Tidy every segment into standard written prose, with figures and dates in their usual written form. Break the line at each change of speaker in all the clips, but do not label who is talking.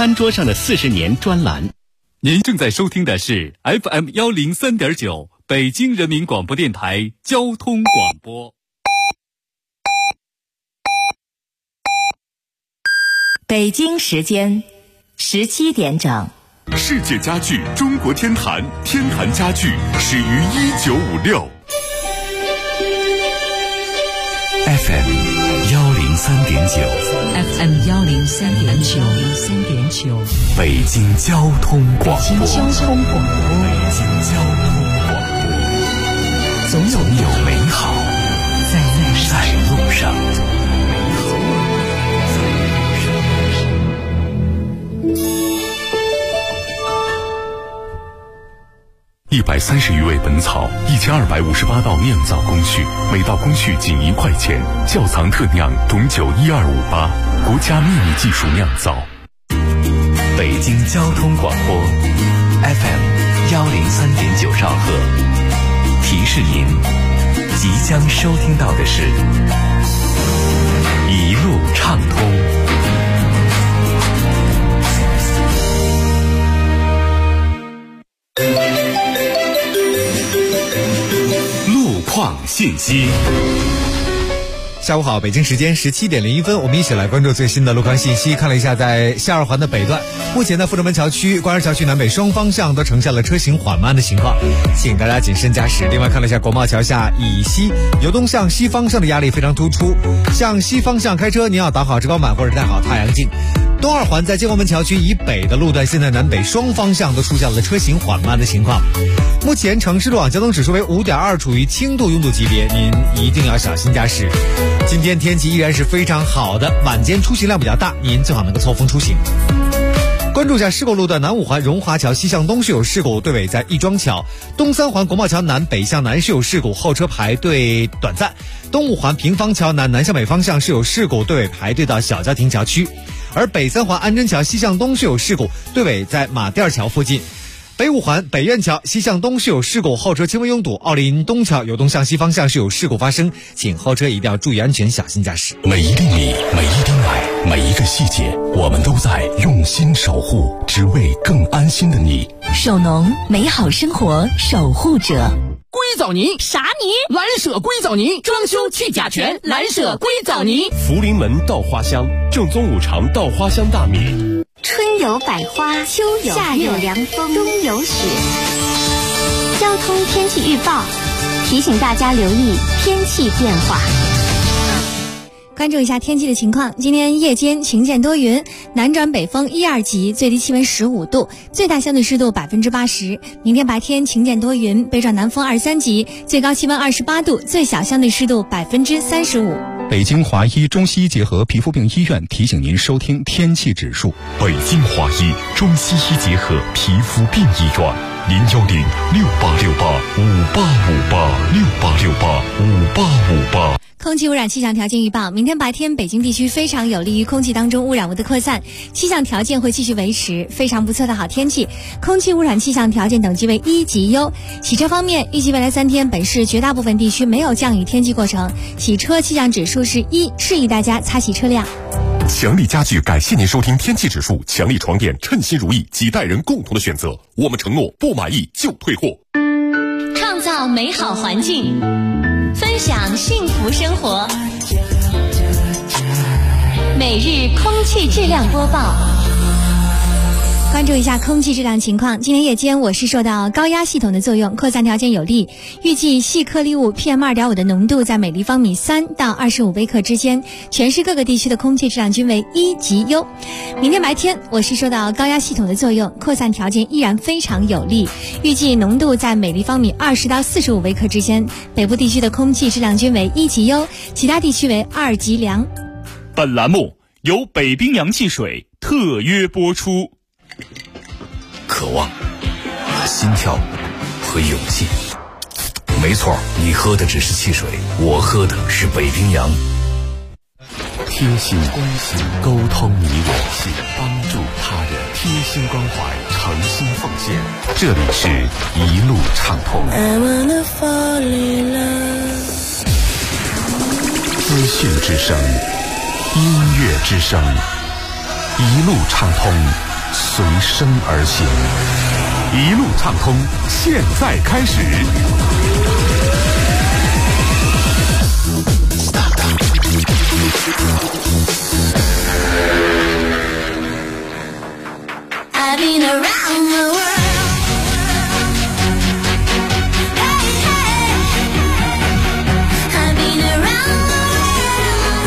餐桌上的40年专栏。
您正在收听的是 FM103.9 北京人民广播电台交通广播。
北京时间17点整。
世界家具中国天坛，天坛家具始于1956。
FM 103.9
FM 103.9
北京交通广播。
北京交通广播。总有
美好在路上。130余味本草，1258道酿造工序，每道工序仅1块钱。窖藏特酿种酒12588，国家秘密技术酿造。北京交通广播 FM 103.9兆赫，提示您即将收听到的是一路畅通。况信息。
下午好，北京时间17点01分，我们一起来关注最新的路况信息。看了一下，在下2环的北段，目前呢，阜成门桥区、官儿桥区南北双方向都呈现了车行缓慢的情况，请大家谨慎驾驶。另外，看了一下国贸桥下以西由东向西方向的压力非常突出，向西方向开车，您要打好遮光板或者戴好太阳镜。东2环在建国门桥区以北的路段，现在南北双方向都出现了车行缓慢的情况。目前城市路网交通指数为5.2，处于轻度拥堵级别，您一定要小心驾驶。今天天气依然是非常好的，晚间出行量比较大，您最好能够错峰出行。关注一下事故路段，南5环荣华桥西向东是有事故，队尾在亦庄桥；东3环国贸桥南北向南是有事故，后车排队短暂；东5环平房桥南南向北方向是有事故，队尾排队到小家庭桥区；而北3环安贞桥西向东是有事故，队尾在马甸桥附近。北5环北苑桥西向东是有事故，后车轻微拥堵；奥林东桥由东向西方向是有事故发生，请后车一定要注意安全，小心驾驶。
每一粒米，每一滴奶，每一个细节，我们都在用心守护，只为更安心的你。
首农，美好生活守护者。
硅藻泥啥泥？蓝舍硅藻泥，装修去甲醛，蓝舍硅藻泥。
福临门稻花香，正宗5常稻花香大米。
春有百花，秋有夏有凉风，冬有雪。交通天气预报提醒大家留意天气变化。
关注一下天气的情况，今天夜间晴间多云，南转北风1、2级，最低气温15度，最大相对湿度80%。明天白天晴间多云，北转南风2、3级，最高气温28度，最小相对湿度35%。
北京华医中西医结合皮肤病医院提醒您收听天气指数。
北京华医中西医结合皮肤病医院，0106868585858，68685858。
空气污染气象条件预报，明天白天北京地区非常有利于空气当中污染物的扩散，气象条件会继续维持非常不错的好天气，空气污染气象条件等级为1级优。洗车方面，预计未来3天本市绝大部分地区没有降雨天气过程，洗车气象指数是1，适宜大家擦洗车辆。
强力家具感谢您收听天气指数，强力床垫称心如意，几代人共同的选择，我们承诺不满意就退货。
创造美好环境，分享幸福生活。每日空气质量播报。
关注一下空气质量情况，今天夜间我市受到高压系统的作用，扩散条件有利，预计细颗粒物 PM2.5 的浓度在每立方米3到25微克之间，全市各个地区的空气质量均为1级优。明天白天我市受到高压系统的作用，扩散条件依然非常有利，预计浓度在每立方米20到45微克之间，北部地区的空气质量均为1级优，其他地区为2级良。
本栏目由北冰洋汽水特约播出。
渴望、心跳和勇气，没错，你喝的只是汽水，我喝的是北冰洋。贴心关心，沟通你我，帮助他人，贴心关怀，诚心奉献。这里是一路畅通。资讯之声，音乐之声，一路畅通。 随声而行，一路畅通，现在开始。
I've been around the world. Hey, hey. I've been around the world.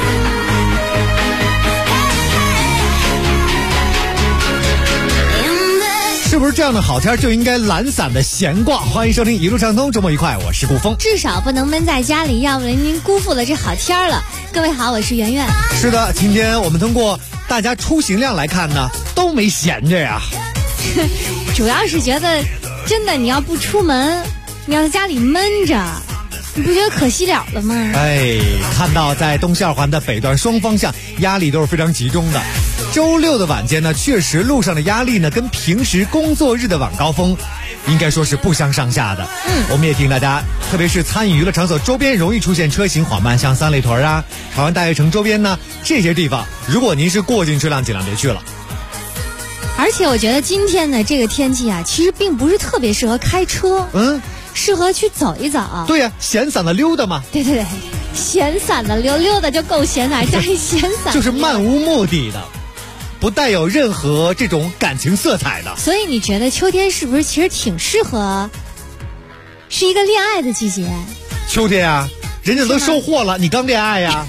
Hey, hey. In the
是不是这样的好天就应该懒散的闲逛？欢迎收听一路畅通，周末愉快，我是顾峰。
至少不能闷在家里，要不然您辜负了这好天了。各位好，我是圆圆。
是的，今天我们通过大家出行量来看呢，都没闲着呀。
主要是觉得，真的你要不出门，你要在家里闷着，你不觉得可惜了了吗？
哎，看到在东西二环的北段双方向压力都是非常集中的。周六的晚间呢，确实路上的压力呢，跟平时工作日的晚高峰应该说是不相上下的。我们也提醒大家，特别是参与娱乐场所周边容易出现车行缓慢，像三里屯啊、朝阳大悦城周边呢这些地方，如果您是过境车辆，尽量别去了。
而且我觉得今天的这个天气啊，其实并不是特别适合开车，适合去走一走。
对呀，闲散的溜达嘛。
对对对，闲散的溜达就够闲的，加一闲散
就是漫无目的的，不带有任何这种感情色彩的。
所以你觉得秋天是不是其实挺适合，是一个恋爱的季节？
秋天啊，人家都收获了，你刚恋爱呀？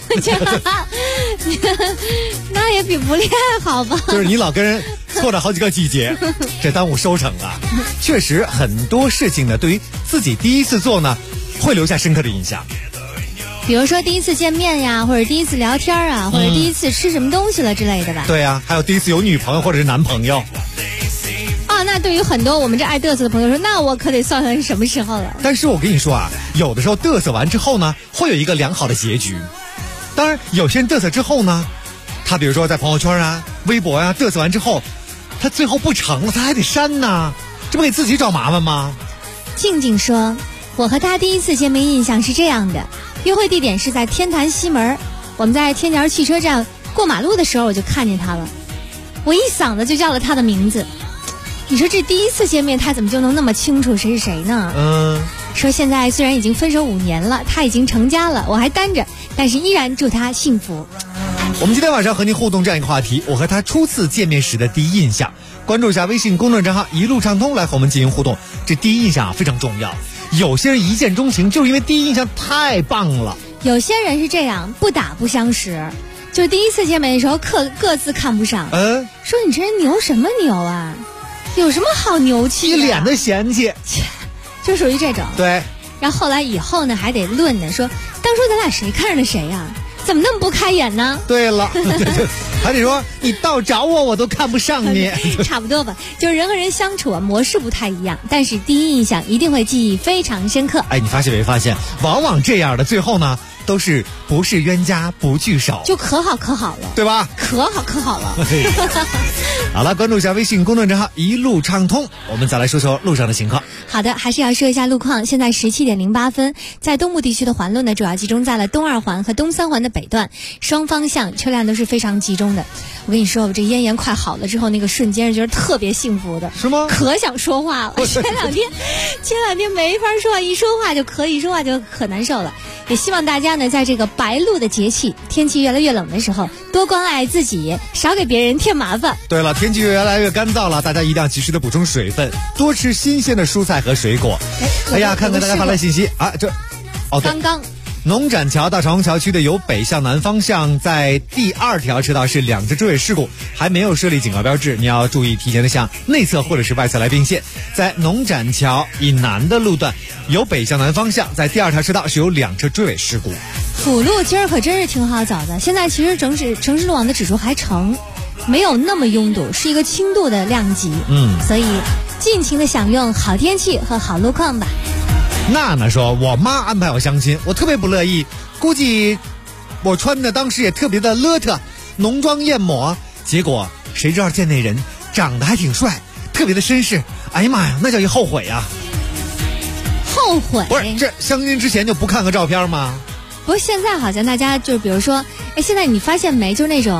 那也比不恋爱好吧？
就是你老跟人错了好几个季节，这耽误收成啊！确实很多事情呢，对于自己第一次做呢，会留下深刻的印象。
比如说第一次见面呀，或者第一次聊天啊，或者第一次吃什么东西了之类的吧。
对呀，还有第一次有女朋友或者是男朋友。
啊，那对于很多我们这爱嘚瑟的朋友说，那我可得算算是什么时候了。
但是我跟你说啊，有的时候嘚瑟完之后呢，会有一个良好的结局。当然，有些人嘚瑟之后呢，他比如说在朋友圈啊、微博啊嘚瑟完之后，他最后不成了，他还得删呢，这不给自己找麻烦吗？
静静说，我和他第一次见面印象是这样的，约会地点是在天坛西门，我们在天桥汽车站过马路的时候我就看见他了，我一嗓子就叫了他的名字。你说这第一次见面他怎么就能那么清楚谁是谁呢？说现在虽然已经分手5年了，他已经成家了，我还单着，但是依然祝他幸福。
我们今天晚上和您互动这样一个话题，我和他初次见面时的第一印象。关注一下微信公众账号一路畅通，来和我们进行互动。这第一印象非常重要，有些人一见钟情就是因为第一印象太棒了，
有些人是这样，不打不相识，就第一次见面的时候各自看不上，说你这人牛什么牛啊，有什么好牛气的，
一脸的嫌弃，
就属于这种。
对，
然后后来以后呢还得论呢，说当初咱俩谁看上了谁呀？怎么那么不开眼呢？
对了，还得说你倒找我都看不上你。
差不多吧，就是人和人相处啊，模式不太一样，但是第一印象一定会记忆非常深刻。
哎，你发现没发现，往往这样的最后呢，都是不是冤家不聚首，
就可好了，
对吧？
可好了。
好了，关注一下微信公众账号一路畅通，我们再来说说路上的情况。
好的，还是要说一下路况。现在17点08分，在东部地区的环路呢，主要集中在了东2环和东3环的北段，双方向车辆都是非常集中的。我跟你说，我这咽炎快好了之后，那个瞬间是觉得特别幸福的。
是吗？
可想说话了。前两天没法说话，一说话就可难受了。也希望大家呢，在这个白露的节气，天气越来越冷的时候，多关爱自己，少给别人添麻烦。
对了，天气越来越干燥了，大家一定要及时的补充水分，多吃新鲜的蔬菜和水果。哎呀，看看大家发来信息啊，
刚刚
农展桥到长虹桥区的由北向南方向，在第2条车道是2次追尾事故，还没有设立警告标志，你要注意提前的向内侧或者是外侧来并线。在农展桥以南的路段，由北向南方向，在第2条车道是有2车追尾事故。
辅路今儿可真是挺好走的，现在其实城市路网的指数还成，没有那么拥堵，是一个轻度的量级。所以尽情的享用好天气和好路况吧。
娜娜说，我妈安排我相亲，我特别不乐意，估计我穿的当时也特别的邋遢，浓妆艳抹，结果谁知道见那人长得还挺帅，特别的绅士，哎呀妈呀，那叫一后悔啊！
后悔？
不是，这相亲之前就不看个照片吗？
不过现在好像大家就是比如说，现在你发现没，就是那种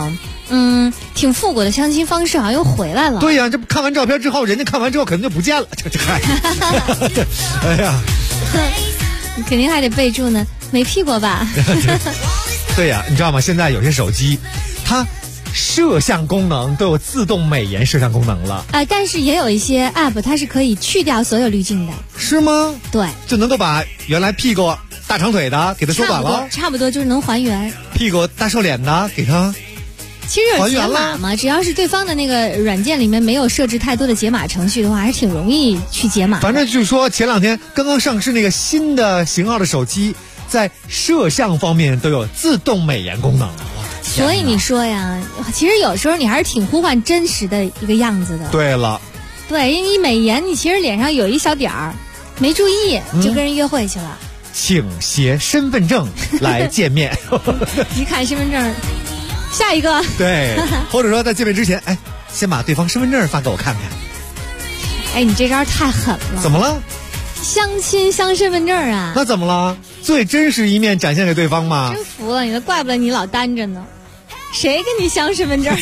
挺复古的相亲方式好像又回来了。
对呀，这看完照片之后，人家看完之后可能就不见了，这嗨，哎呀，
你肯定还得备注呢，没 P 过吧？
对呀，你知道吗？现在有些手机，它摄像功能都有自动美颜摄像功能了。
但是也有一些 App 它是可以去掉所有滤镜的。
是吗？
对，
就能够把原来屁股大长腿的给它缩短了，
差不多就是能还原。
屁股大瘦脸的给它。
其实有解码嘛，只要是对方的那个软件里面没有设置太多的解码程序的话，还是挺容易去解码。
反正就是说，前两天刚刚上市那个新的型号的手机，在摄像方面都有自动美颜功能。
所以你说呀，其实有时候你还是挺呼唤真实的一个样子的。
对了，
对，因为你美颜，你其实脸上有一小点儿，没注意就跟人约会去了。
请携身份证来见面。
一看身份证。下一个
对，或者说在见面之前，先把对方身份证发给我看看。
你这招太狠了。
怎么了？
相亲相身份证啊？
那怎么了？最真实一面展现给对方嘛。
真服了你了，怪不得你老单着呢。谁跟你相身份证？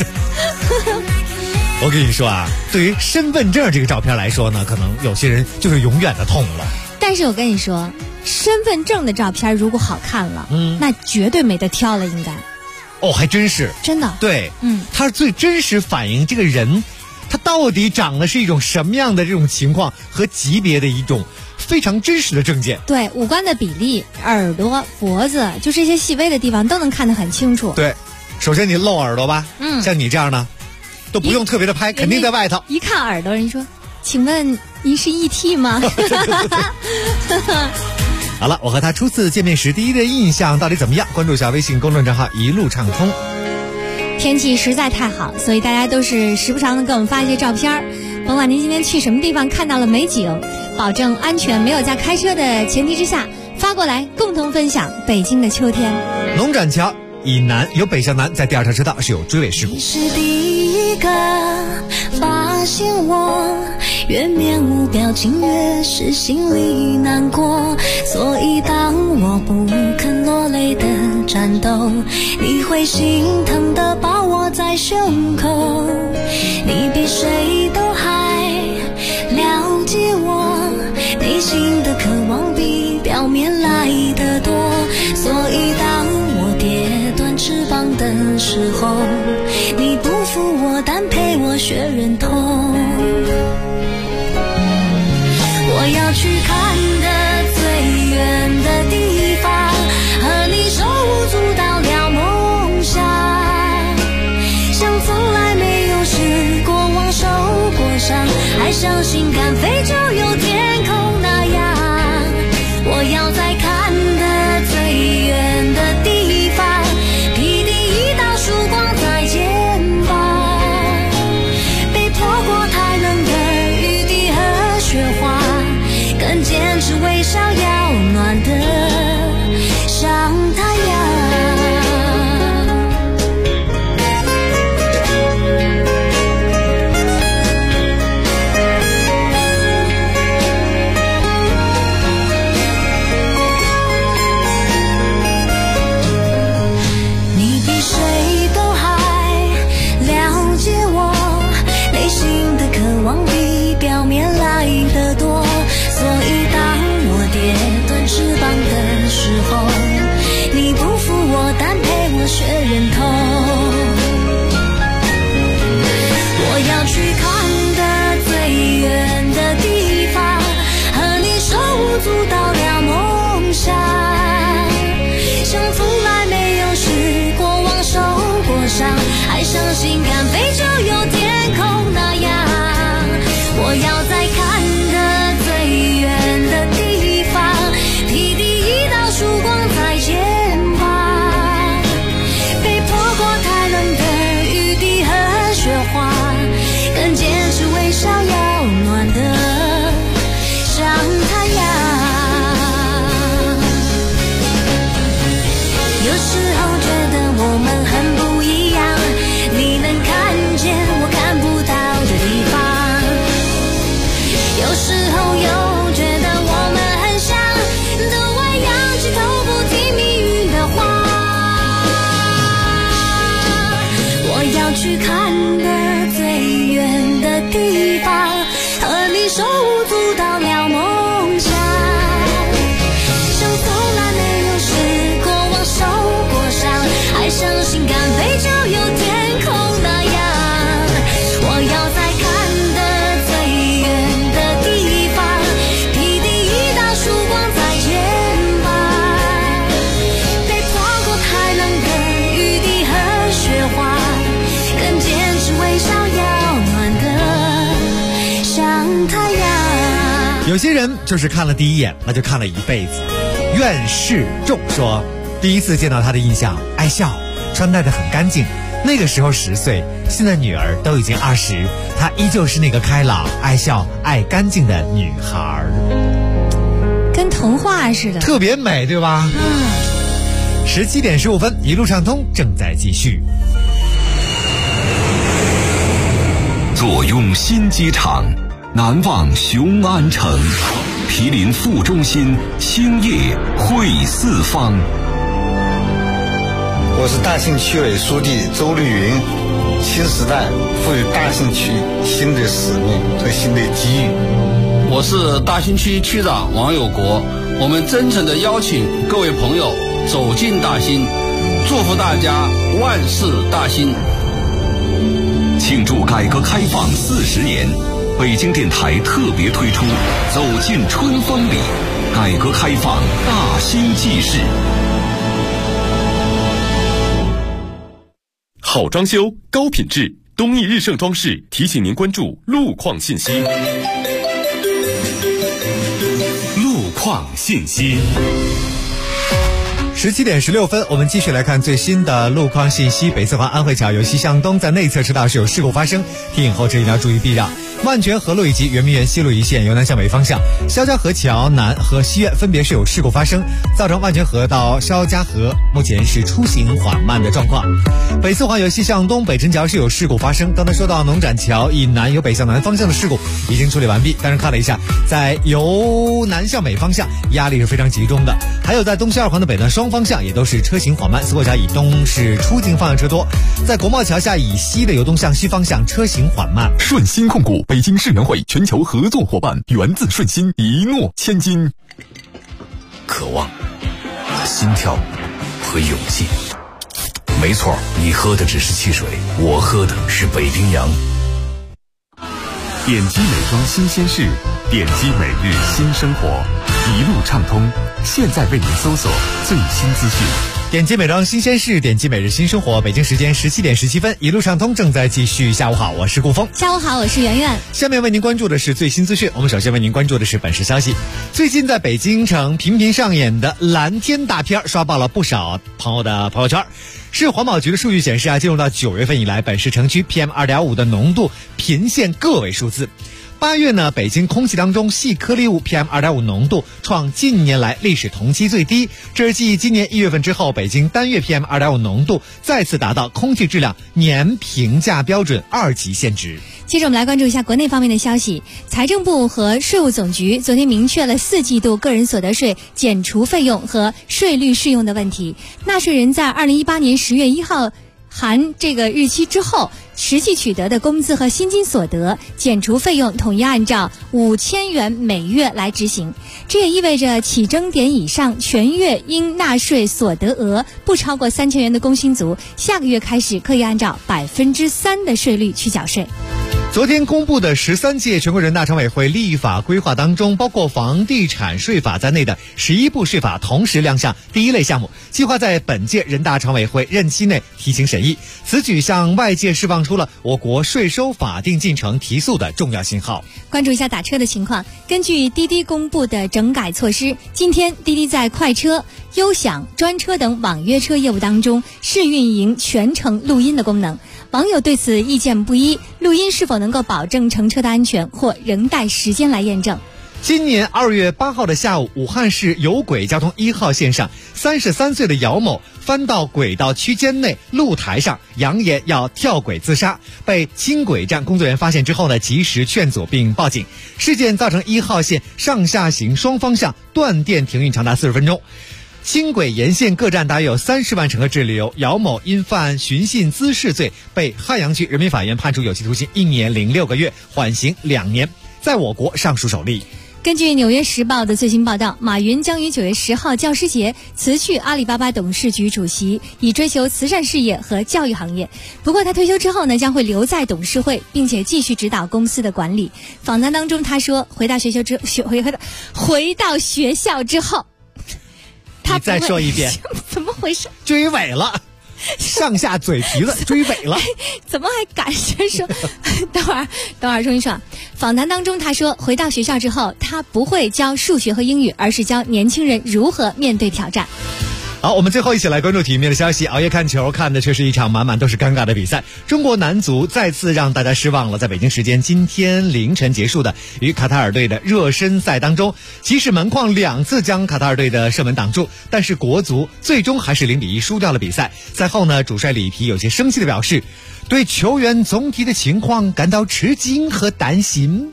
我跟你说啊，对于身份证这个照片来说呢，可能有些人就是永远的痛了。
但是我跟你说，身份证的照片如果好看了，那绝对没得挑了，应该。
哦，还真是
真的。
对，它是最真实反映这个人他到底长的是一种什么样的这种情况和级别的一种非常真实的证件。
对，五官的比例、耳朵、脖子，就这些细微的地方都能看得很清楚。
对，首先你露耳朵吧，像你这样的都不用特别的拍，肯定在外头。
一看耳朵，人说：“请问您是 ET 吗？”
好了，我和他初次见面时第一的印象到底怎么样？关注一下微信公众账号一路畅通。
天气实在太好，所以大家都是时不常的给我们发一些照片。甭管您今天去什么地方看到了美景，保证安全没有在开车的前提之下发过来，共同分享北京的秋天。
龙展桥以南有北向南，在第二条车道是有追尾事故。
你是第一个发现我，越面无表情越是心里难过，所以当我不肯落泪的战斗，你会心疼的抱我在胸口。你比谁都还了解我内心的渴望，比表面来得多，所以当我跌断翅膀的时候，你不负我，但陪我学忍痛。我要去看的最远的地方，和你手舞足蹈聊梦想，像从来没有失过望受过伤，还相信敢飞就有天空那样。我要在看的最远的地方，披第一道曙光在肩膀，被泼过太冷的雨滴和雪花，更坚持微笑要暖得像太阳。
有些人就是看了第一眼，那就看了一辈子。愿世仲说，第一次见到他的印象，爱笑，穿戴得很干净。那个时候10岁，现在女儿都已经20，她依旧是那个开朗、爱笑、爱干净的女孩，
跟童话似的，
特别美，对吧？17点15分，一路畅通正在继续。
坐拥新机场，难忘雄安城，毗邻副中心，兴业汇四方。
我是大兴区委书记周丽云，新时代赋予大兴区新的使命和新的机遇。
我是大兴区区长王有国，我们真诚地邀请各位朋友走进大兴，祝福大家万事大兴。
庆祝改革开放40年，北京电台特别推出走进春风里，改革开放大兴纪事。
好装修，高品质，东义日盛装饰提醒您关注路况信息。
路况信息。
17点16分，我们继续来看最新的路况信息。北四环安徽桥由西向东在内侧车道是有事故发生，提醒后车一定要注意避让。万泉河路以及圆明园西路一线由南向北方向，肖家河桥南和西苑分别是有事故发生，造成万泉河到肖家河目前是出行缓慢的状况。北四环由西向东北辰桥是有事故发生，刚才说到农展桥以南由北向南方向的事故已经处理完毕，但是看了一下，在由南向北方向压力是非常集中的，还有在东西二环的北南双方向也都是车行缓慢，四过桥以东是出境方向车多，在国贸桥下以西的由东向西方向车行缓慢。
顺鑫控股北京世园会全球合作伙伴，源自顺鑫，一诺千金。
渴望、心跳和勇气。没错，你喝的只是汽水，我喝的是北冰洋。
点击美妆新鲜事，点击每日新生活，一路畅通。现在为您搜索最新资讯。
点击美妆新鲜事，点击每日新生活。北京时间17点17分，一路畅通正在继续。下午好，我是顾峰。
下午好，我是圆圆。
下面为您关注的是最新资讯。我们首先为您关注的是本市消息。最近在北京城频频上演的蓝天大片刷爆了不少朋友的朋友圈。市环保局的数据显示进入到9月份以来，本市城区 PM2.5 的浓度频现个位数字。8月呢，北京空气当中细颗粒物 PM2.5 浓度创近年来历史同期最低，这是继今年1月份之后，北京单月 PM2.5 浓度再次达到空气质量年评价标准2级限值。
接着我们来关注一下国内方面的消息。财政部和税务总局昨天明确了4季度个人所得税减除费用和税率适用的问题，纳税人在2018年10月1号含这个日期之后实际取得的工资和薪金所得减除费用统一按照5000元每月来执行。这也意味着起征点以上全月应纳税所得额不超过3000元的工薪族，下个月开始可以按照3%的税率去缴税。
昨天公布的13届全国人大常委会立法规划当中，包括房地产税法在内的11部税法同时亮相第一类项目，计划在本届人大常委会任期内提请审议。此举向外界释放出了我国税收法定进程提速的重要信号。
关注一下打车的情况。根据滴滴公布的整改措施，今天滴滴在快车、优享、专车等网约车业务当中试运营全程录音的功能。网友对此意见不一，录音是否能够保证乘车的安全，或仍待时间来验证。
今年2月8号的下午，武汉市有轨交通1号线上，33岁的姚某翻到轨道区间内露台上，扬言要跳轨自杀，被轻轨站工作人员发现之后呢，及时劝阻并报警。事件造成1号线上下行双方向断电停运长达40分钟。轻轨沿线各站大约有30万乘客滞留，姚某因犯寻衅滋事罪，被汉阳区人民法院判处有期徒刑1年0.6个月，缓刑2年，在我国上述首例。
根据《纽约时报》的最新报道，马云将于9月10号教师节辞去阿里巴巴董事局主席，以追求慈善事业和教育行业。不过他退休之后呢，将会留在董事会，并且继续指导公司的管理。访谈当中他说，回到学校之后，
你再说一遍，
怎么回事？
追尾了，上下嘴皮子追尾了，
怎么还敢先说？等会儿，重新说。 访谈当中他说，回到学校之后，他不会教数学和英语，而是教年轻人如何面对挑战。
好，我们最后一起来关注体育面的消息。熬夜看球，看的却是一场满满都是尴尬的比赛。中国男足再次让大家失望了。在北京时间今天凌晨结束的与卡塔尔队的热身赛当中，即使门框2次将卡塔尔队的射门挡住，但是国足最终还是0-1输掉了比赛。赛后呢，主帅里皮有些生气的表示，对球员总体的情况感到吃惊和担心。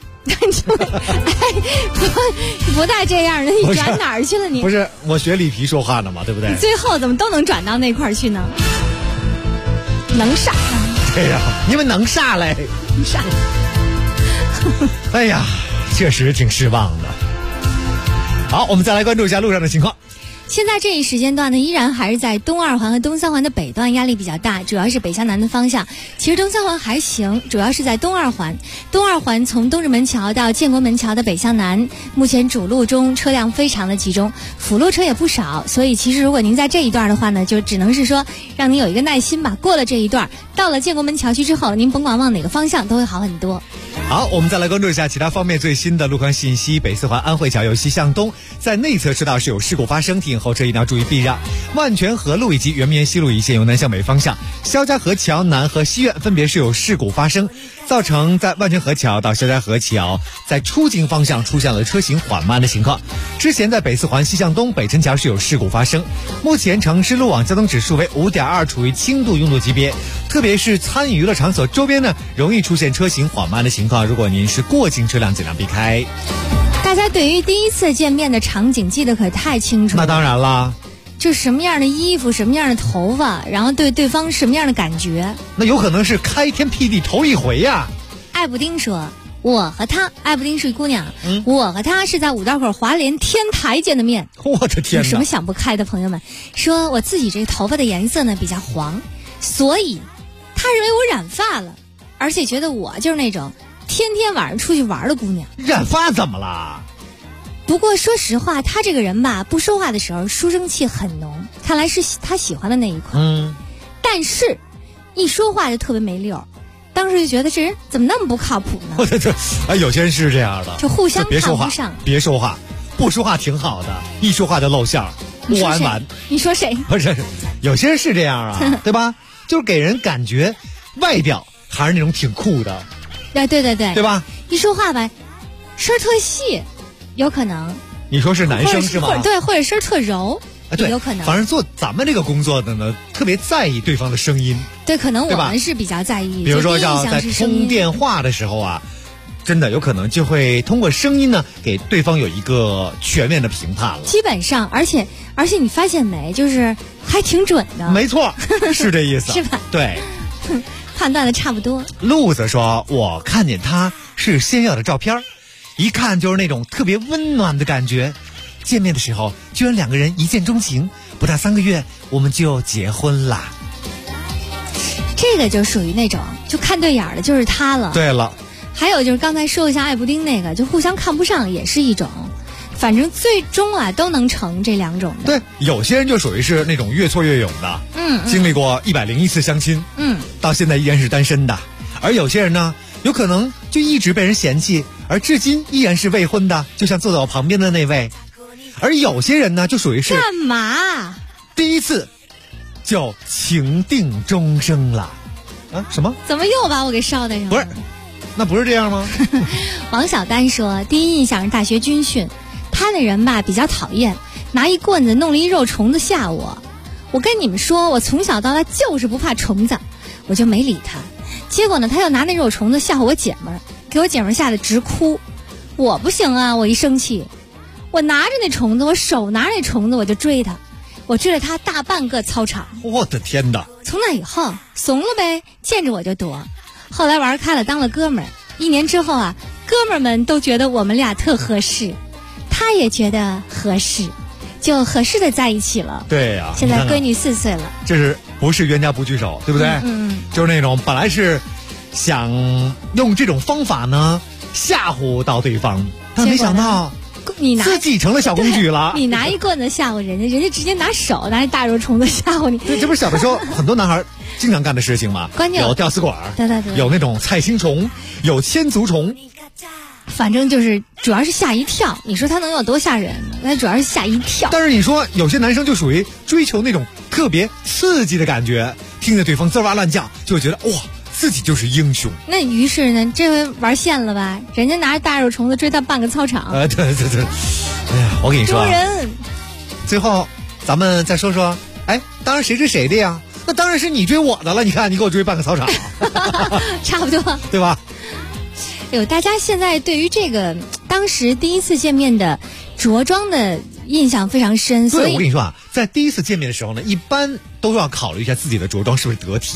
不带这样的，你转哪儿去了你？
不是我学里皮说话呢嘛，对不对？
最后怎么都能转到那块儿去呢？能啥？
对呀，因为能啥嘞？
啥？
哎呀，确实挺失望的。好，我们再来关注一下路上的情况。
现在这一时间段呢，依然还是在东2环和东3环的北段压力比较大，主要是北向南的方向。其实东3环还行，主要是在东2环。东2环从东直门桥到建国门桥的北向南，目前主路中车辆非常的集中，辅路车也不少，所以其实如果您在这一段的话呢，就只能是说让您有一个耐心吧。过了这一段，到了建国门桥区之后，您甭管往哪个方向都会好很多。
好，我们再来关注一下其他方面最新的路况信息。北4环安慧桥由西向东，在内侧车道是有事故发生，提醒后车一定要注意避让。万泉河路以及圆明园西路一线由南向北方向，肖家河桥南和西苑分别是有事故发生，造成在万泉河桥到肖家河桥在出京方向出现了车行缓慢的情况。之前在北4环西向东北辰桥是有事故发生，目前城市路网交通指数为5.2，处于轻度拥堵级别，特别是参与娱乐场所周边呢，容易出现车行缓慢的情况。如果您是过境车辆，尽量避开。
大家对于第一次见面的场景记得可太清楚了。
那当然啦，
就什么样的衣服，什么样的头发，然后对对方什么样的感觉。
那有可能是开天辟地头一回呀。
艾布丁说，我和她，艾布丁是姑娘，我和她是在五道口华联天台见的面。
我的天哪！
有什么想不开的朋友们？说我自己这头发的颜色呢比较黄，所以他认为我染发了，而且觉得我就是那种天天晚上出去玩的姑娘。
染发怎么了？
不过说实话，他这个人吧，不说话的时候书生气很浓，看来是他喜欢的那一款。但是一说话就特别没溜。当时就觉得这人怎么那么不靠谱呢？
有些人是这样的，
就互相看不上。
别说话，不说话挺好的，一说话就露馅儿，不完。
你说谁？
不是，有些人是这样啊，对吧？就是给人感觉外表还是那种挺酷的。
对，
对吧？
一说话吧，声特细，有可能。
你说是男生是吗？
对，或者声特柔。
对，
有可能。
反正做咱们这个工作的呢，特别在意对方的声音。
对，可能我们是比较在意。
比如说要在通电话的时候啊，真的有可能就会通过声音呢，给对方有一个全面的评判了。
基本上，而且你发现没，就是还挺准的。
没错，是这意思，
是吧？
对，
判断的差不多。
路子说，我看见他是先要的照片，一看就是那种特别温暖的感觉。见面的时候，居然2个人一见钟情，不大3个月我们就结婚啦。
这个就属于那种就看对眼的，就是他了。
对了，
还有就是刚才说一下艾布丁那个，就互相看不上，也是一种。反正最终啊都能成这2种的。
对，有些人就属于是那种越挫越勇的，经历过101次相亲，到现在依然是单身的。而有些人呢，有可能就一直被人嫌弃，而至今依然是未婚的，就像坐在我旁边的那位。而有些人呢，就属于是
干嘛？
第一次就情定终生了。啊？什么？
怎么又把我给捎带上了？
不是，那不是这样吗？
王小丹说，第一印象是大学军训，他那人吧比较讨厌，拿一棍子弄了一肉虫子吓我。我跟你们说，我从小到大就是不怕虫子，我就没理他。结果呢，他又拿那肉虫子吓唬我姐们儿，给我姐们儿吓得直哭。我不行啊，我一生气。我拿着那虫子，我手拿着那虫子，我就追他，我追了他大半个操场。
我的天哪！
从那以后怂了呗，见着我就躲。后来玩开了，当了哥们儿。1年之后啊，哥们儿们都觉得我们俩特合适，他也觉得合适，就合适的在一起了。
对呀，
现在闺女4岁了。
这是不是冤家不聚首，对不对？就是那种本来是想用这种方法呢吓唬到对方，但没想到
你拿
自己成了小公举了。
你拿一棍子吓唬人家，人家直接拿手拿一大肉虫子吓唬你。
这不是小的时候很多男孩经常干的事情吗？
关键
有吊死鬼，
对，
有那种菜青虫，有千足虫。
反正就是主要是吓一跳。你说他能有多吓人呢？那主要是吓一跳。
但是你说有些男生就属于追求那种特别刺激的感觉，听着对方滋哇乱叫，就会觉得哇，自己就是英雄。
那于是呢，这回玩线了吧？人家拿着大肉虫子追他半个操场。
对，哎呀，我跟你说，
丢人。
最后咱们再说说，哎，当然谁追谁的呀？那当然是你追我的了。你看，你给我追半个操场，
差不多，
对吧？
大家现在对于这个当时第一次见面的着装的印象非常深，所以
对，我跟你说啊，在第一次见面的时候呢，一般都要考虑一下自己的着装是不是得体。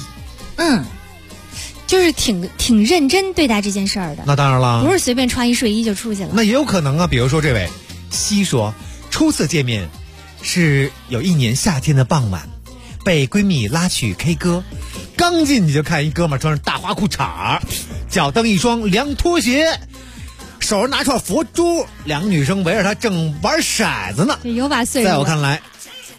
就是挺认真对待这件事儿的。
那当然了，
不是随便穿一睡衣就出去了。
那也有可能啊，比如说这位西说，初次见面是有一年夏天的傍晚，被闺蜜拉去 K 歌，刚进去就看一哥们穿着大花裤衩，脚蹬一双凉拖鞋，手上拿串佛珠，两个女生围着他正玩骰子呢。
有把岁数，
在我看来，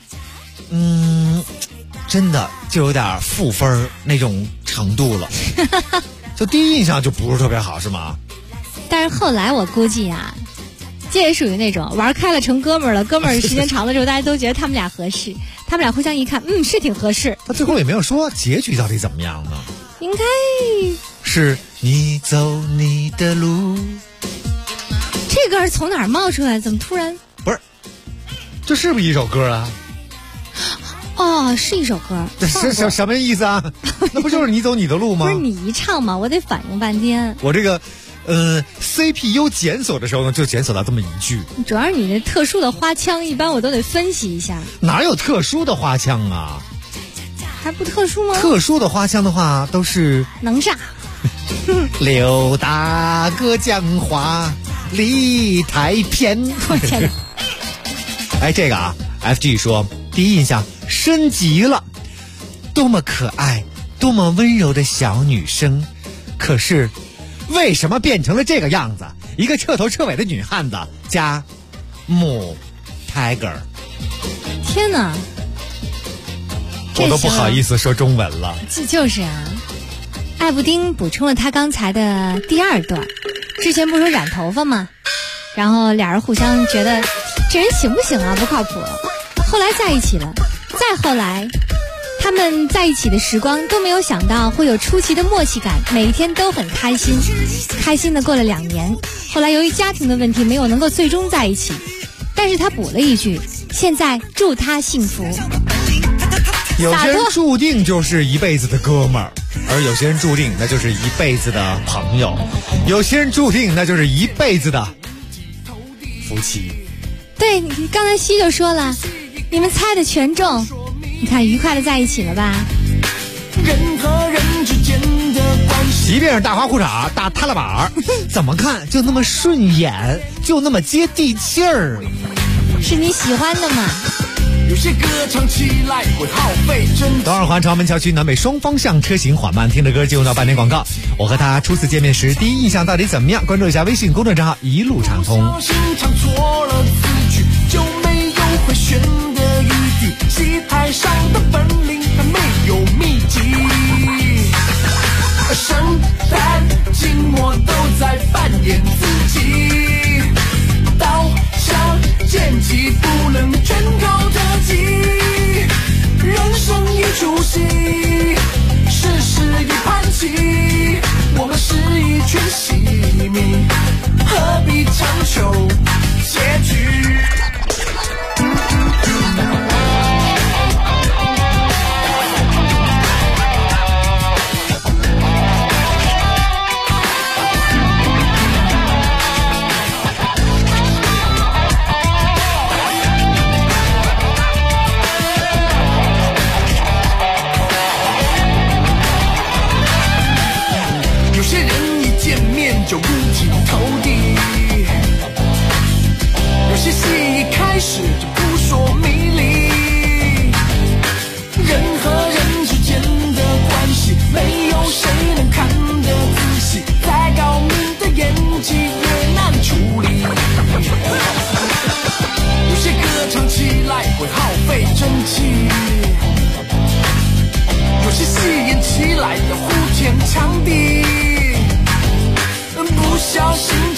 真的就有点负分那种程度了，就第一印象就不是特别好，是吗？
但是后来我估计啊，这也属于那种玩开了成哥们儿了，哥们儿时间长了之后，大家都觉得他们俩合适，他们俩互相一看，是挺合适。
他最后也没有说结局到底怎么样呢？
应该
是你走你的路。
这歌从哪儿冒出来？怎么突然？
不是，这是不是一首歌啊？
哦，是一首歌。
这什么意思啊？那不就是你走你的路吗？
不是你一唱嘛，我得反应半天。
我这个CPU 检索的时候呢，就检索到这么一句。
主要是你那特殊的花腔，一般我都得分析一下。
哪有特殊的花腔啊？
还不特殊吗？
特殊的花腔的话，都是
能炸。
刘大哥讲话理太偏。
我天哪！
哎，这个啊 ，FG 说第一印象深极了，多么可爱，多么温柔的小女生，可是为什么变成了这个样子？一个彻头彻尾的女汉子加母 tiger。
天哪！
我都不好意思说中文了。
就是啊，艾布丁补充了他刚才的第二段。之前不是说染头发吗？然后俩人互相觉得这人行不行啊，不靠谱。后来在一起了，再后来他们在一起的时光都没有想到会有出奇的默契感，每一天都很开心，开心的过了2年。后来由于家庭的问题没有能够最终在一起，但是他补了一句，现在祝他幸福。
有些人注定就是一辈子的哥们儿，而有些人注定那就是一辈子的朋友，有些人注定那就是一辈子的夫妻。
对，你刚才西就说了，你们猜的全中，你看愉快的在一起了吧？
人和人之间的关系，
即便是大花裤衩、大踏拉板怎么看就那么顺眼，就那么接地气儿。
是你喜欢的吗？
有些歌唱起来会耗费真气。
东二环朝门桥区南北双方向车行缓慢，听着歌进入到半点广告。我和他初次见面时，第一印象到底怎么样？关注一下微信公众账号一路畅通。
唱错了字句就没有回旋的余地，戏台上的本领还没有秘籍，生旦净末都在扮演自己，刀枪剑戟不能全靠特技，人生一出戏，世事一盘棋，我们是一群戏迷，何必强求结局。就五体投地，有些戏一开始就扑朔迷离，人和人之间的关系没有谁能看得仔细，再高明的演技也难处理，有些歌唱起来会耗费真气，有些戏演起来要呼天抢地，不小心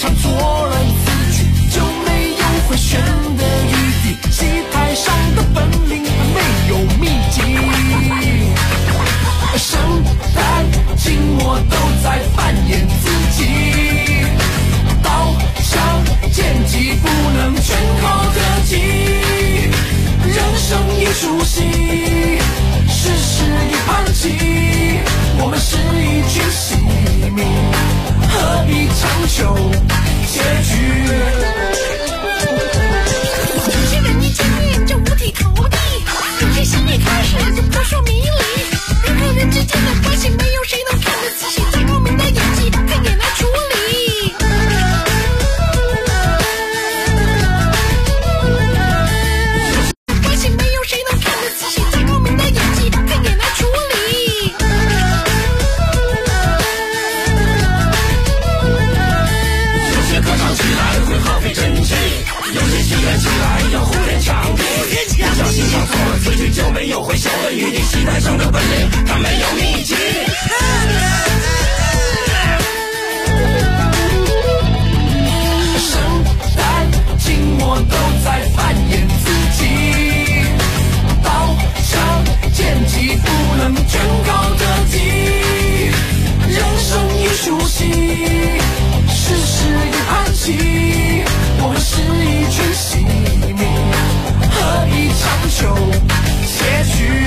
息，世事已抛弃，我们是一群戏迷，何必长久结局？有些人一见面就五体投地，有些心一开始就扑朔迷离，人和人之间的关系没有谁能看得仔细，再高明的演技看也难处理。关系没有谁能看得仔细，再高明的演技看也难处理。有些歌唱起来会耗费真气，有些戏演起来要呼天抢地，不小心唱错了字句就没有回旋的余地，戏台上的本领它没有秘籍。生旦净末都在扮演自己，刀枪剑戟不能全靠特技，人生已熟悉，世事已抛弃，我们是一群戏迷，何以长久结局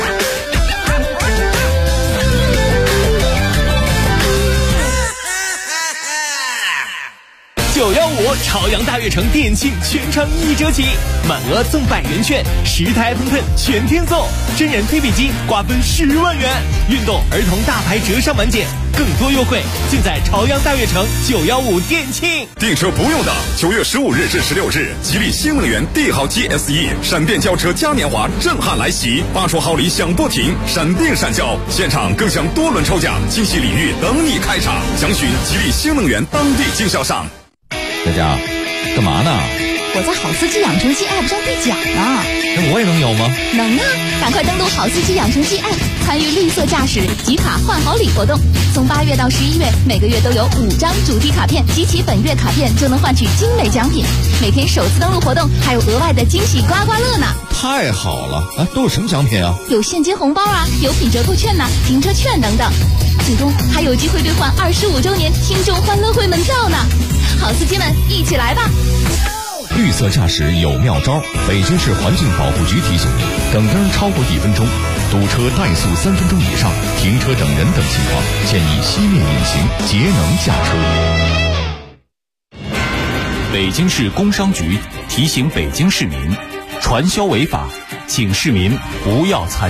？915朝阳大悦城店庆全场1折起，满额赠100元券，10台iPhone 10全天送，真人推背机瓜分10万元，运动儿童大牌折上满减，更多优惠尽在朝阳大悦城915店庆。
订车不用等，9月15日至16日，吉利新能源帝豪 GSE 闪电轿车嘉年华震撼来袭，8处好礼响不停，闪电闪交，现场更享多轮抽奖，惊喜礼遇等你开场，详询吉利新能源当地经销商。
佳佳，干嘛呢？
我在好司机养成系 App 上兑奖呢。
那我也能有吗？
能啊！赶快登录好司机养成系 App， 参与绿色驾驶集卡换好礼活动。从8月到11月，每个月都有5张主题卡片，集齐本月卡片就能换取精美奖品。每天首次登录活动还有额外的惊喜刮刮乐呢！
太好了！都有什么奖品啊？
有现金红包啊，有品折扣券呐，停车券等等。最终还有机会兑换25周年听众欢乐会门票呢！好司机们，一起来吧！
绿色驾驶有妙招，北京市环境保护局提醒您：等灯超过1分钟，堵车怠速3分钟以上，停车等人等情况，建议熄灭引擎，节能驾车。
北京市工商局提醒北京市民，传销违法，请市民不要参与。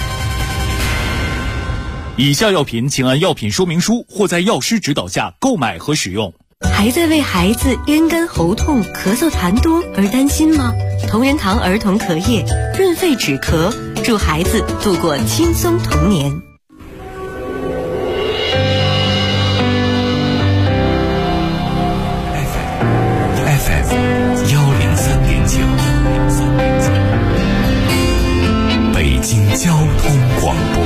以下药品请按药品说明书或在药师指导下购买和使用。
还在为孩子咽干喉痛、咳嗽痰多而担心吗？同仁堂儿童咳液润肺止咳，助孩子度过轻松童年。
FM 103.9，北京交通广播。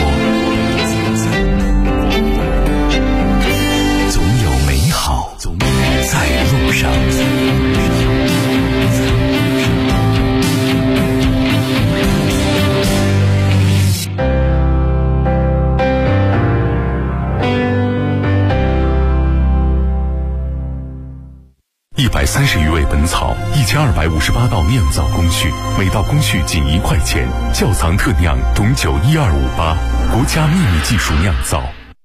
总有美好在路上。130余味本草，1258道酿造工序，每道工序仅1块钱。窖藏特酿种酒12588，国家秘密技术酿造。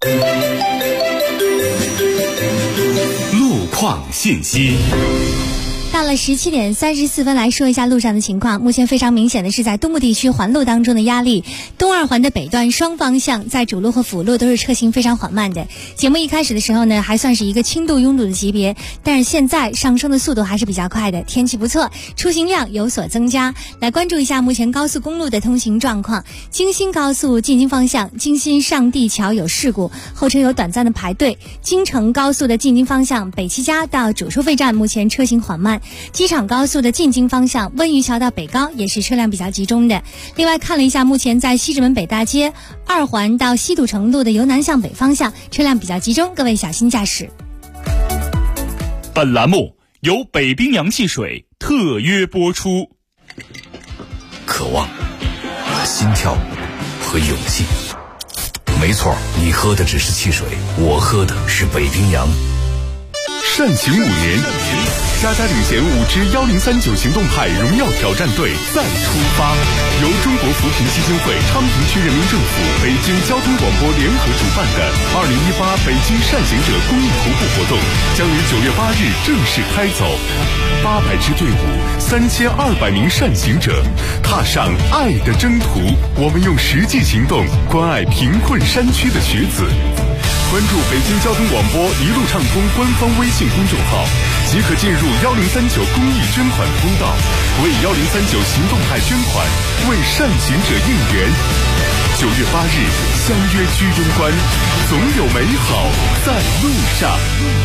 路况信息。
到了17点34分，来说一下路上的情况。目前非常明显的是在东部地区环路当中的压力，东二环的北段双方向在主路和辅路都是车行非常缓慢的。节目一开始的时候呢，还算是一个轻度拥堵的级别，但是现在上升的速度还是比较快的，天气不错，出行量有所增加。来关注一下目前高速公路的通行状况。京新高速进京方向，京新上地桥有事故，后车有短暂的排队。京承高速的进京方向，北七家到主收费站目前车行缓慢。机场高速的进京方向，温榆桥到北高也是车辆比较集中的。另外看了一下，目前在西直门北大街2环到西土城路的由南向北方向车辆比较集中，各位小心驾驶。
本栏目由北冰洋汽水特约播出。
渴望、心跳和勇气。没错，你喝的只是汽水，我喝的是北冰洋。
善行5年， 佳佳领衔5支1039行动派荣耀挑战队再出发。由中国扶贫基金会、昌平区人民政府、北京交通广播联合主办的2018北京善行者公益徒步活动将于9月8日正式开走。800支队伍，3200名善行者，踏上爱的征途。我们用实际行动关爱贫困山区的学子。关注北京交通广播一路畅通官方微信公众号，即可进入1039公益捐款通道，为1039行动派捐款，为善行者应援。9月8日相约居庸关，总有美好在路上。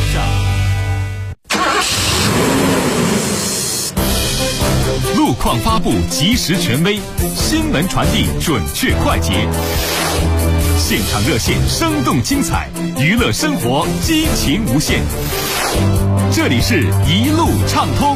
路况发布及时权威，新闻传递准确快捷，现场热线生动精彩，娱乐生活激情无限。这里是一路畅通。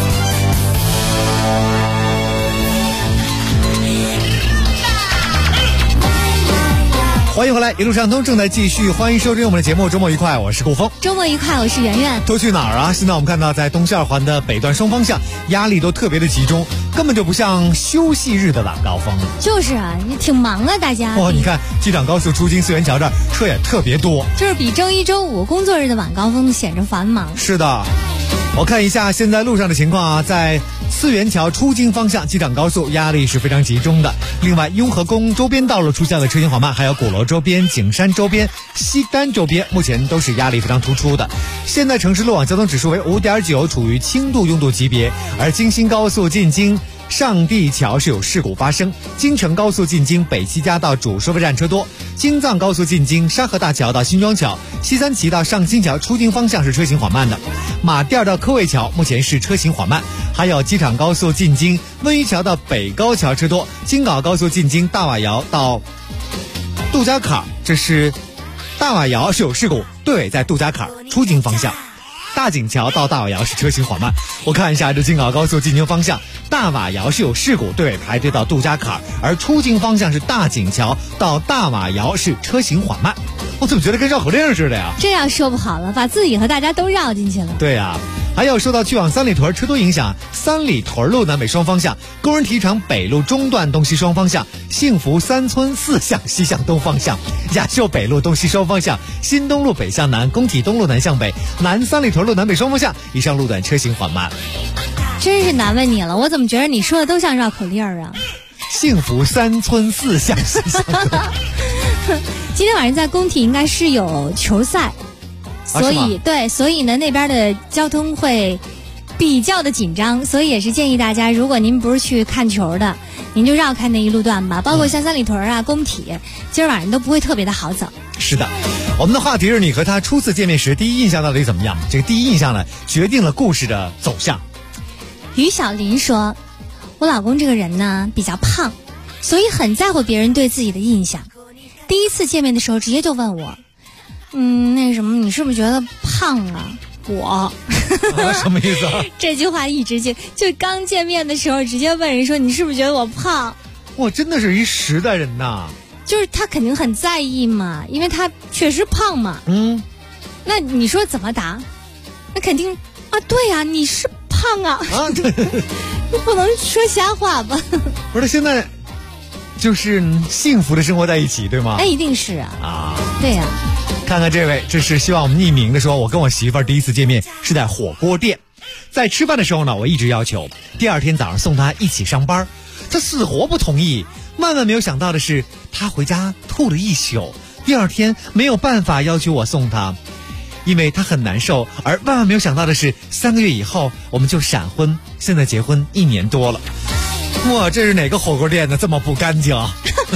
欢迎回来，一路畅通正在继续，欢迎收听我们的节目。周末愉快，我是顾峰。
周末愉快，我是圆圆。
都去哪儿啊？现在我们看到在东西二环的北段双方向，压力都特别的集中，根本就不像休息日的晚高峰。
就是啊，也挺忙的，大家。
哇，你看机场高速出京四元桥这儿车也特别多，
就是比周一周五工作日的晚高峰显着繁忙。
是的。我看一下现在路上的情况啊，在四元桥出京方向机场高速压力是非常集中的。另外，雍和宫周边道路出现了车行缓慢，还有鼓楼周边、景山周边、西单周边目前都是压力非常突出的。现在城市路网交通指数为5.9，处于轻度拥堵级别。而京新高速进京上地桥是有事故发生，京承高速进京北七家到主收费站车多，京藏高速进京沙河大桥到新庄桥、西三旗到上京桥出京方向是车行缓慢的。马甸到科卫桥目前是车行缓慢，还有机场高速进京温榆桥到北高桥车多，京港高速进京大瓦窑到杜家坎，这是大瓦窑是有事故，队尾在杜家坎出京方向。大井桥到大瓦窑是车行缓慢。我看一下这京港高速进京方向，大瓦窑是有事故，队尾排队到杜家坎，而出京方向是大井桥到大瓦窑是车行缓慢。我怎么觉得跟绕口令似的呀？
这样说不好了，把自己和大家都绕进去了。
对呀。还有受到去往三里屯车多影响，三里屯路南北双方向、工人体育场北路中段东西双方向、幸福三村四向西向东方向、雅秀北路东西双方向、新东路北向南、工体东路南向北、南三里屯路南北双方向以上路段车行缓慢。
真是难为你了，我怎么觉得你说的都像绕口令啊？
幸福三村四向西向东。
今天晚上在工体应该是有球赛。所以对，所以呢，那边的交通会比较的紧张，所以也是建议大家，如果您不是去看球的，您就绕开那一路段吧。包括像三里屯啊、工体，今儿晚上都不会特别的好走。
是的，我们的话题是你和他初次见面时第一印象到底怎么样？这个第一印象呢，决定了故事的走向。
于小林说，我老公这个人呢比较胖，所以很在乎别人对自己的印象。第一次见面的时候，直接就问我。那什么，你是不是觉得胖啊？我
什么意思啊？
这句话一直就刚见面的时候直接问人说，你是不是觉得我胖？
我真的是一实的人呐。
就是他肯定很在意嘛，因为他确实胖嘛。那你说怎么答？那肯定啊，对呀，你是胖啊。对，你不能说瞎话吧？
不是，现在就是幸福的生活在一起，对吗？
那一定是啊。对呀。
看看这位，这是希望我们匿名的说，我跟我媳妇儿第一次见面是在火锅店，在吃饭的时候呢，我一直要求第二天早上送她一起上班，她死活不同意。万万没有想到的是，她回家吐了一宿，第二天没有办法要求我送她，因为她很难受。而万万没有想到的是，3个月以后我们就闪婚，现在结婚1年多了。哇，这是哪个火锅店呢？这么不干净，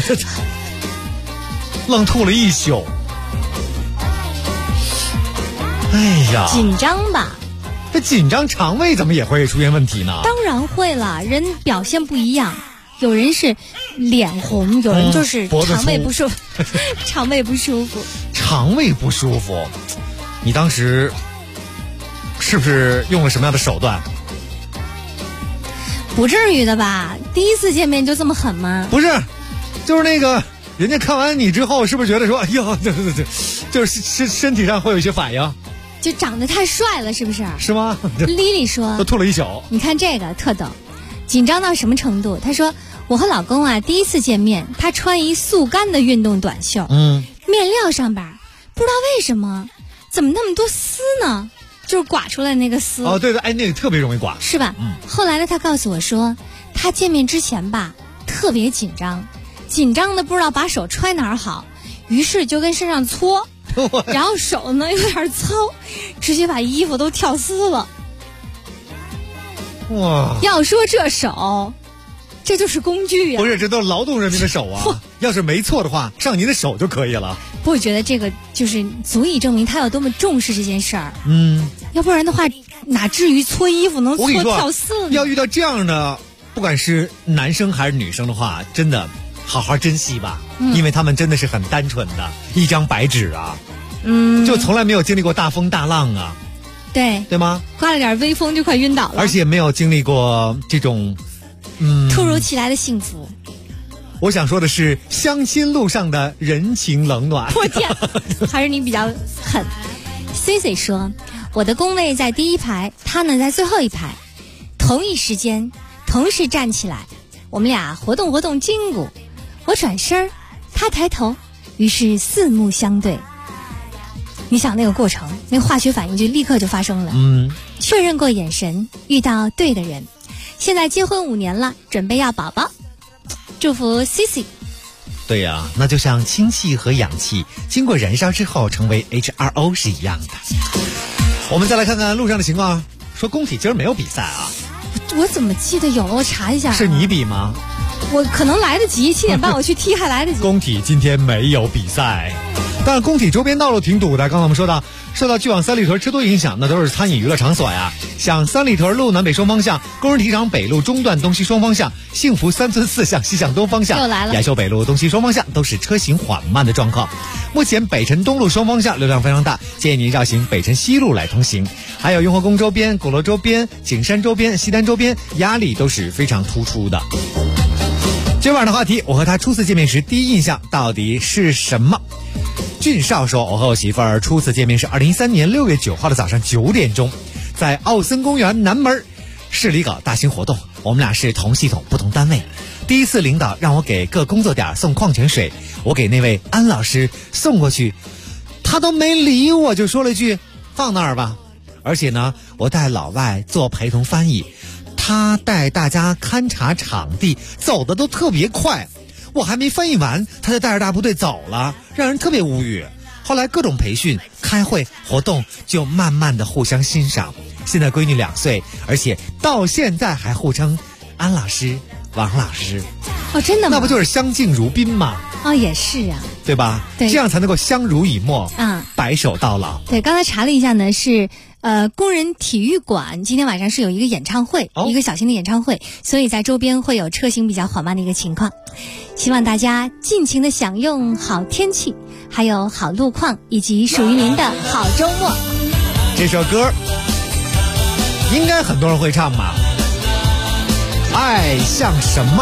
愣吐了一宿。哎呀，
紧张吧？
这紧张，肠胃怎么也会出现问题呢？
当然会了，人表现不一样，有人是脸红，有人就是肠胃不舒服。肠胃不舒服。
肠胃不舒服，你当时是不是用了什么样的手段？
不至于的吧？第一次见面就这么狠吗？
不是，就是那个人家看完你之后，是不是觉得说，哎呦，就是身体上会有一些反应？
就长得太帅了，是不是？
是吗？
丽丽说
都吐了一宿。
你看这个特逗，紧张到什么程度？她说我和老公啊第一次见面，他穿一速干的运动短袖，面料上边不知道为什么怎么那么多丝呢？就是刮出来那个丝。
哦，对对，哎，那个特别容易刮，
是吧？后来呢，他告诉我说，他见面之前吧特别紧张的不知道把手揣哪儿好，于是就跟身上搓，然后手呢有点糙，直接把衣服都跳丝了。
哇！
要说这手，这就是工具呀！
不是，这都是劳动人民的手啊！要是没错的话，上您的手就可以了。
不，我觉得这个就是足以证明他有多么重视这件事儿。要不然的话，哪至于搓衣服能搓跳丝呢？
要遇到这样的，不管是男生还是女生的话，真的好好珍惜吧，因为他们真的是很单纯的一张白纸啊，就从来没有经历过大风大浪啊，对吗？
刮了点微风就快晕倒了，
而且没有经历过这种
突如其来的幸福。
我想说的是，相亲路上的人情冷暖。
我天，还是你比较狠。Cici 说，我的工位在第一排，他呢在最后一排，同一时间同时站起来，我们俩活动活动筋骨，我转身，他抬头，于是四目相对。你想那个过程，那个化学反应就立刻就发生了。确认过眼神，遇到对的人，现在结婚5年了，准备要宝宝。祝福 Cici。
对呀，那就像氢气和氧气经过燃烧之后成为 H2O 是一样的。我们再来看看路上的情况，说工体今儿没有比赛啊。
我怎么记得有了？我查一下。
是你比吗？
我可能来得及，7点半我去踢还来得及。
工体今天没有比赛，但是工体周边道路挺堵的。刚才我们说到，受到去往三里屯吃多影响，那都是餐饮娱乐场所呀。像三里屯路南北双方向、工人体育场北路中段东西双方向、幸福3村4巷西向东方向、雅秀北路东西双方向都是车行缓慢的状况。目前北辰东路双方向流量非常大，建议您绕行北辰西路来通行。还有雍和宫周边、鼓楼周边、景山周边、西单周边压力都是非常突出的。今晚的话题，我和他初次见面时第一印象到底是什么？俊少说，我和我媳妇儿初次见面是2013年6月9号的早上9点钟，在奥森公园南门市里搞大型活动，我们俩是同系统不同单位。第一次领导让我给各工作点送矿泉水，我给那位安老师送过去，他都没理我，就说了一句放那儿吧。而且呢，我带老外做陪同翻译，他带大家勘察场地，走的都特别快，我还没翻译完，他就带着大部队走了，让人特别无语。后来各种培训、开会、活动，就慢慢的互相欣赏。现在闺女2岁，而且到现在还互称安老师、王老师。
哦，真的吗？
那不就是相敬如宾吗？
哦，也是啊，
对吧？
对，
这样才能够相濡以沫，白首到老。
对，刚才查了一下呢，是工人体育馆今天晚上是有一个演唱会，一个小型的演唱会，所以在周边会有车行比较缓慢的一个情况。希望大家尽情的享用好天气，还有好路况，以及属于您的好周末。
这首歌应该很多人会唱吧？爱像什么？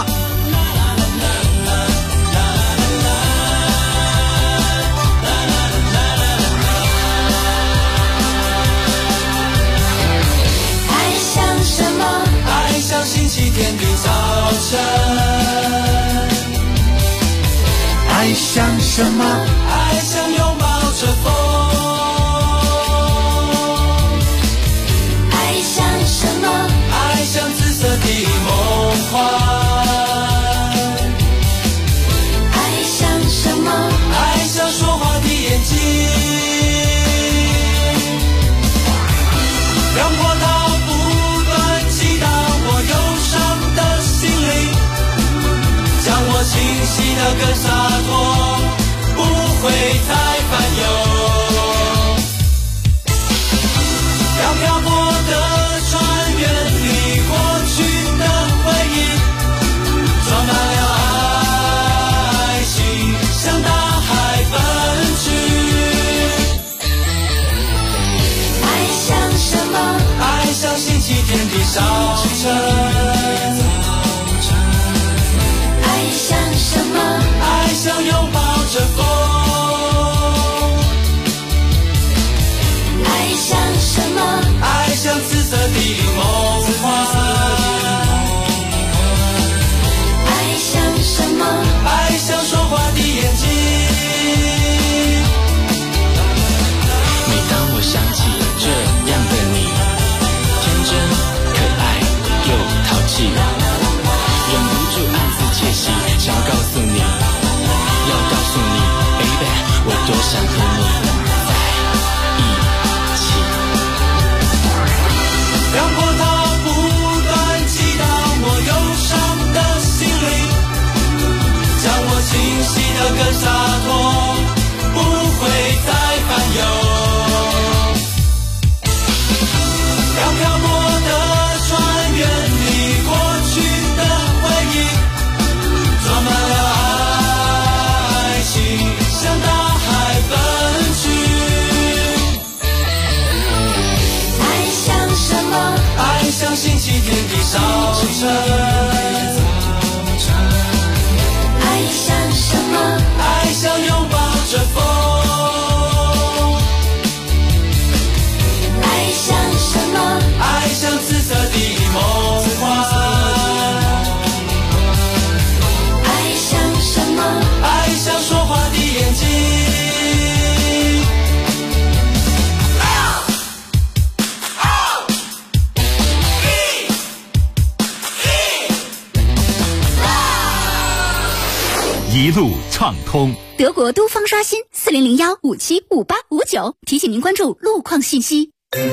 爱像星期天的早晨，
爱像什么？
爱像拥抱着风，
爱像什么？
爱像紫色的梦幻，
爱像什么？
爱像说话的眼睛，让波涛不断击打我忧伤的心灵，将我清晰的更洒脱，不会再烦忧。要漂泊的船远离过去的回忆，装满了爱情，向大海奔去。
爱像什么？
爱像星期天的早晨，
爱像什么？
爱像拥抱着风，
爱像
更洒脱，不会再烦忧。要漂泊的船，远离过去的回忆，装满了爱情，向大海奔去。
爱像什么？
爱像星期天的早晨。
爱像什么？
爱像拥抱着风。
爱像什么？
爱像紫色的梦幻。
爱像什么？
爱像说话的眼睛。
一路畅通。
德国都方刷新4001575859，提醒您关注路况信息。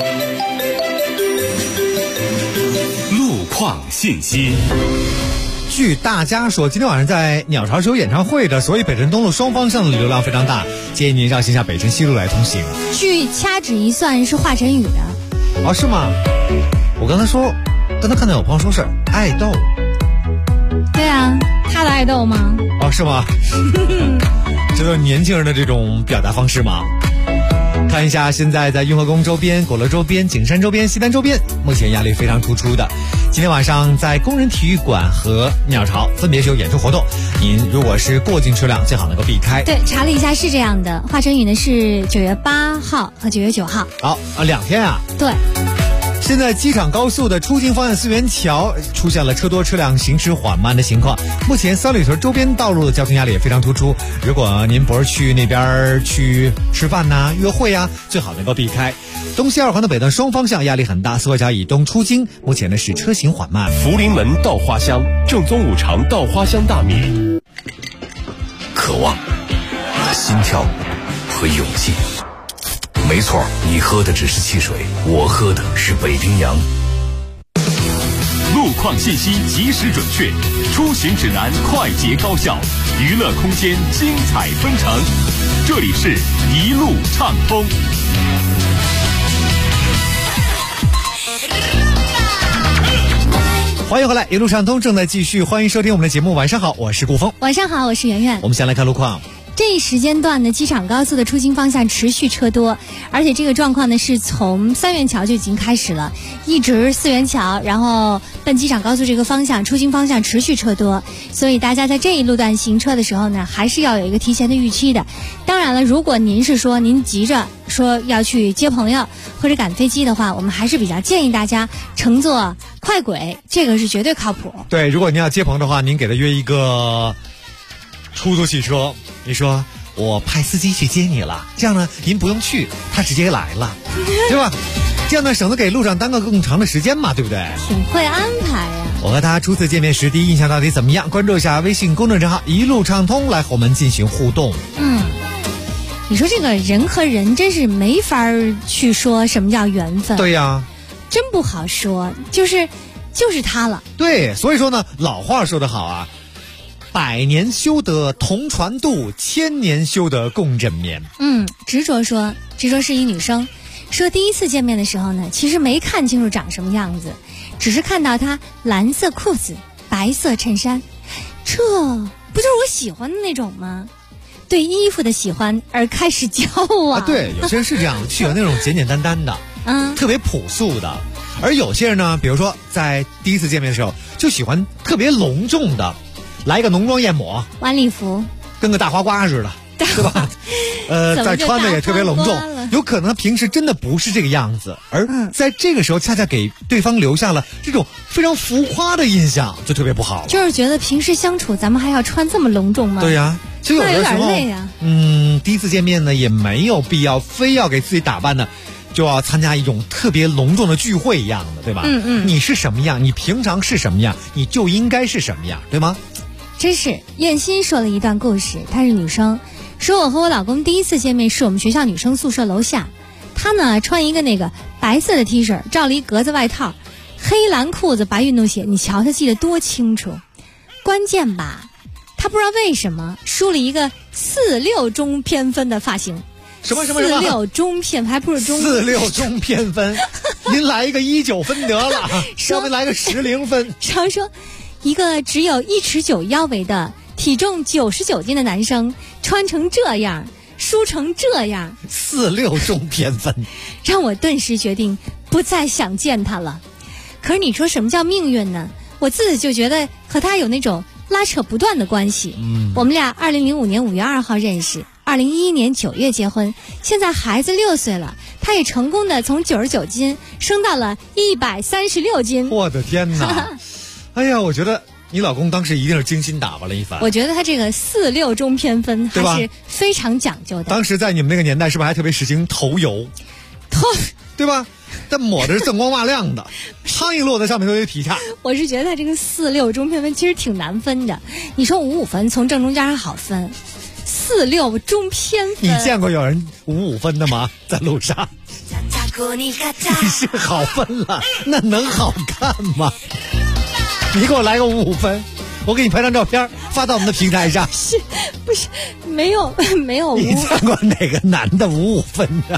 路况信息。
据大家说，今天晚上在鸟巢是有演唱会的，所以北辰东路双方向的流量非常大，建议您绕线下北辰西路来通行。
据掐指一算，是华晨宇的。
哦，是吗？我刚才看到有朋友说是爱豆。
对啊，他的爱豆吗？
哦，是吗？这都是年轻人的这种表达方式吗？看一下现在在雍和宫周边、鼓楼周边、景山周边、西单周边，目前压力非常突出的。今天晚上在工人体育馆和鸟巢分别是有演出活动，您如果是过境车辆，最好能够避开。
对，查了一下是这样的，华晨宇呢是9月8号和9月9号。
好，2天啊。
对。
现在机场高速的出境方向四元桥出现了车多车辆行驶缓慢的情况，目前三里屯周边道路的交通压力也非常突出，如果您不是去那边去吃饭呐、约会啊，最好能够避开。东西二环的北段双方向压力很大，四惠桥以东出京目前呢是车行缓慢。
福临门稻花香，正宗五常稻花香大米。
渴望、心跳和勇气。没错，你喝的只是汽水，我喝的是北冰洋。
路况信息及时准确，出行指南快捷高效，娱乐空间精彩纷呈。这里是一路畅通。
欢迎回来，一路畅通正在继续，欢迎收听我们的节目。晚上好，我是顾峰。
晚上好，我是圆圆。
我们先来看路况。
这一时间段的机场高速的出京方向持续车多，而且这个状况呢是从三元桥就已经开始了，一直四元桥，然后奔机场高速这个方向出京方向持续车多，所以大家在这一路段行车的时候呢，还是要有一个提前的预期的。当然了，如果您是说您急着说要去接朋友或者赶飞机的话，我们还是比较建议大家乘坐快轨，这个是绝对靠谱。
对，如果您要接朋友的话，您给他约一个出租汽车，你说我派司机去接你了，这样呢您不用去，他直接来了，对吧？这样呢省得给路上耽搁更长的时间嘛，对不对？
挺会安排呀。
我和他初次见面时第一印象到底怎么样？关注一下微信公众账号一路畅通来和我们进行互动。
你说这个人和人真是没法去说什么叫缘分。
对呀，
真不好说，就是他了。
对，所以说呢，老话说得好啊，百年修得同船渡，千年修得共枕眠。
执着是一女生，说第一次见面的时候呢，其实没看清楚长什么样子，只是看到她蓝色裤子、白色衬衫，这不就是我喜欢的那种吗？对衣服的喜欢而开始交往。
对，有些人是这样，喜欢那种简简单单的，特别朴素的。而有些人呢，比如说在第一次见面的时候，就喜欢特别隆重的，来一个浓妆艳抹，
晚礼服，
跟个大花瓜似的，对吧？再穿的也特别隆重，有可能他平时真的不是这个样子，而在这个时候恰恰给对方留下了这种非常浮夸的印象，就特别不好。
就是觉得平时相处咱们还要穿这么隆重吗？
对呀，其实有的时候
累呀。
第一次见面呢，也没有必要非要给自己打扮的就要参加一种特别隆重的聚会一样的，对吧？你是什么样，你平常是什么样，你就应该是什么样，对吗？
真是燕心说了一段故事，她是女生，说我和我老公第一次见面是我们学校女生宿舍楼下，她呢穿一个那个白色的 T 恤，罩了一格子外套，黑蓝裤子白运动鞋，你瞧她记得多清楚。关键吧，她不知道为什么梳了一个 46中偏分的发型。
什么
46中偏，还不是中
46中偏分，您来一个19分得了，要不来个10分。
常说，一个只有1尺9腰围的、体重99斤的男生，穿成这样，梳成这样
，46中偏分，
让我顿时决定不再想见他了。可是你说什么叫命运呢？我自己就觉得和他有那种拉扯不断的关系。我们俩2005年5月2号认识，2011年9月结婚，现在孩子6岁了，他也成功的从99斤升到了136斤。
我的天哪！哎呀，我觉得你老公当时一定是精心打扮了一番。
我觉得他这个46中偏分还是非常讲究的。
当时在你们那个年代是不是还特别实行头油？对吧？但抹的是锃光瓦亮的，苍蝇落在上面都得劈叉。
我是觉得他这个46中偏分其实挺难分的。你说55分从正中间还好分，46中偏分。
你见过有人55分的吗？在路上你是好分了，那能好看吗？你给我来个55分，我给你拍张照片发到我们的平台上。
不是没有
你见过哪个男的55分的？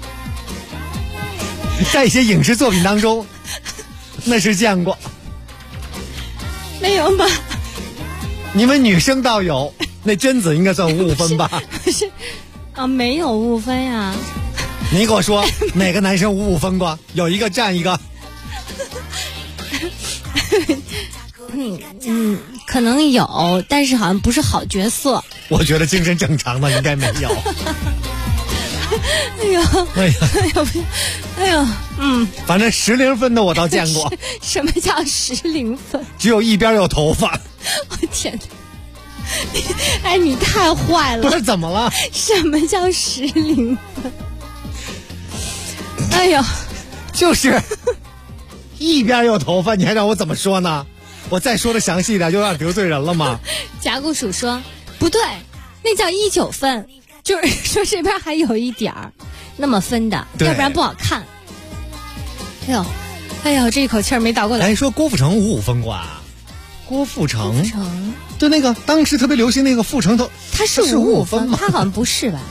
在一些影视作品当中那是见过。
没有吧？
你们女生倒有，那贞子应该算55分吧？
不是啊，没有55分呀。
你给我说哪个男生55分过？有一个占一个。
可能有，但是好像不是好角色。
我觉得精神正常的应该没有。
哎呦，
反正10分的我倒见过。
什么叫10分？
只有一边有头发。
我天哪！哎，你太坏了！
不是怎么了？
什么叫10分？哎呦，
就是一边有头发，你还让我怎么说呢？我再说的详细一点，就有点得罪人了吗？
甲骨鼠说不对，那叫19分，就是说这边还有一点儿那么分的，要不然不好看。哎呦，这一口气儿没倒过来。
哎，说郭富城55分过啊？郭富城就那个当时特别流行那个富城头，
他是55分吗？他好像不是吧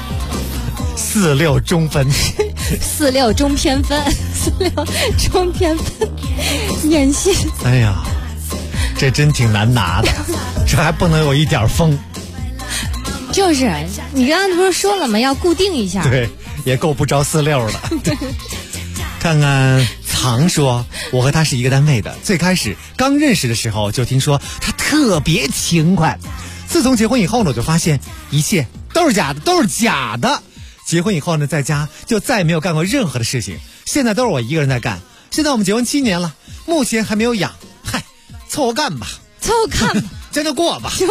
？46中分
，46中偏分，46中偏分，演戏。
哎呀，这真挺难拿的，这还不能有一点风。
就是你刚刚不是说了吗？要固定一下。
对，也够不着46的。看看藏说，我和他是一个单位的，最开始刚认识的时候就听说他特别勤快，自从结婚以后呢，我就发现一切都是假的，都是假的。结婚以后呢，在家就再也没有干过任何的事情，现在都是我一个人在干。现在我们结婚7年了，目前还没有养，嗨，凑合干吧，将就过吧。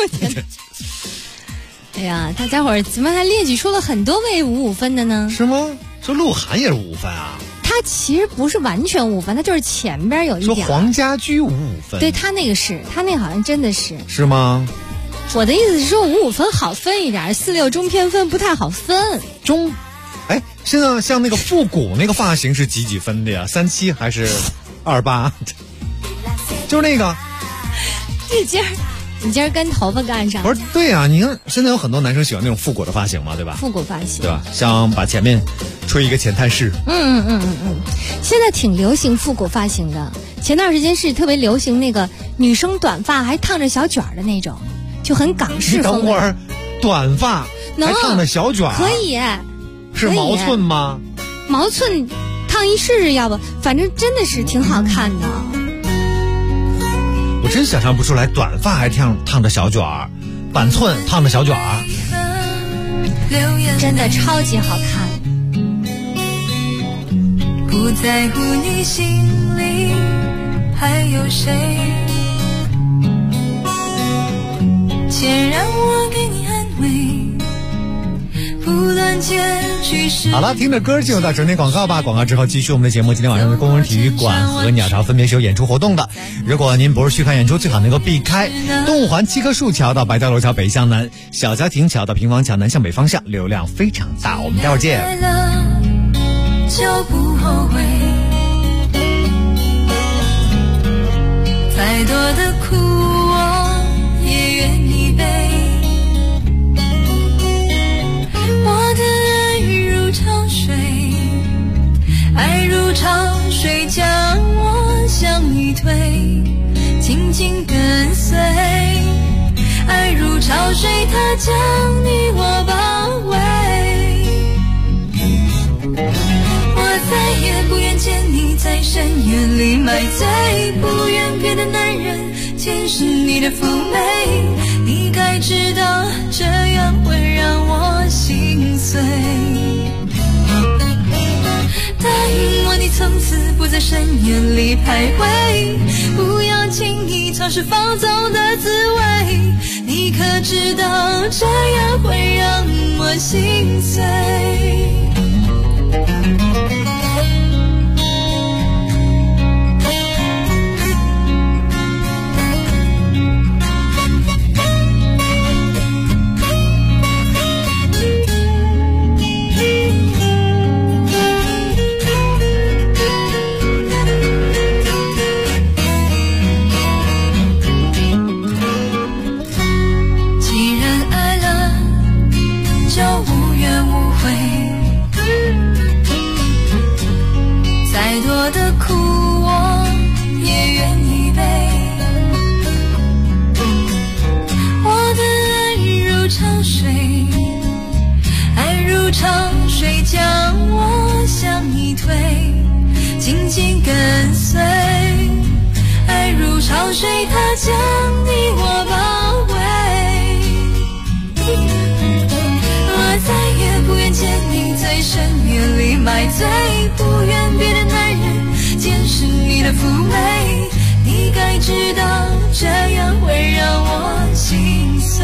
哎呀，大家伙儿怎么还列举出了很多位55分的呢？
是吗？说鹿晗也是55分啊？
他其实不是完全55分，他就是前边有一点。
说黄家驹55分，
对，他那个是，他那好像真的是。
是吗？
我的意思是说55分好分一点，46中偏分不太好分。
哎，现在像那个复古那个发型是几分的呀？37还是28？就是那个。
你今儿跟头发干上？
不是，对啊，你看现在有很多男生喜欢那种复古的发型嘛，对吧？
复古发型，
对吧？像把前面吹一个前探视。
现在挺流行复古发型的。前段时间是特别流行那个女生短发还烫着小卷的那种，就很港式风。
你等会儿，短发还烫着小卷，
可以？
是毛寸吗？
毛寸烫一试试，要不反正真的是挺好看的。
我真想象不出来，短发还烫着小卷儿，板寸烫着小卷儿，
真的超级好看。
不在乎你心里还有谁，且让我给你安慰，不断坚持。
好了，听着歌进入到整点广告吧。广告之后继续我们的节目。今天晚上的工人体育馆和鸟巢分别是有演出活动的。如果您不是去看演出，最好能够避开东五环7棵树桥到白蕉楼桥北向南，小家亭桥到平房桥南向北方向，流量非常大。我们待会儿见。
就不后悔，再多的苦我也愿意背， 爱如潮水将我向你推，紧紧跟随。爱如潮水，它将你我包围。我再也不愿见你在深夜里买醉，不愿别的男人见识你的妩媚。你该知道，这样会让我心碎。答应我，你从此不在深夜里徘徊，不要轻易尝试放纵的滋味。你可知道，这样会让我心碎。紧紧跟随，爱如潮水，它将你我包围。我再也不愿见你在深夜里买醉，不愿别的男人见识你的妩媚。你该知道，这样会让我心碎。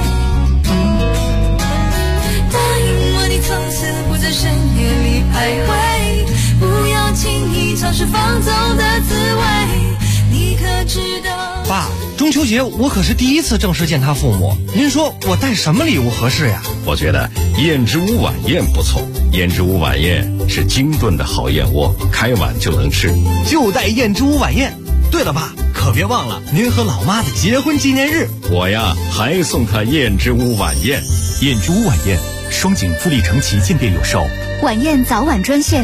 答应我，你从此不在深夜里徘徊，不要轻易尝试放纵的滋味。你可知道，
爸，中秋节我可是第一次正式见他父母，您说我带什么礼物合适呀？
我觉得燕之屋晚宴不错。燕之屋晚宴是精炖的好燕窝，开碗就能吃，
就带燕之屋晚宴。对了，爸，可别忘了您和老妈的结婚纪念日。
我呀还送他燕之屋晚宴。
燕之屋晚宴，双井富力城旗舰店有售。
晚宴早晚专线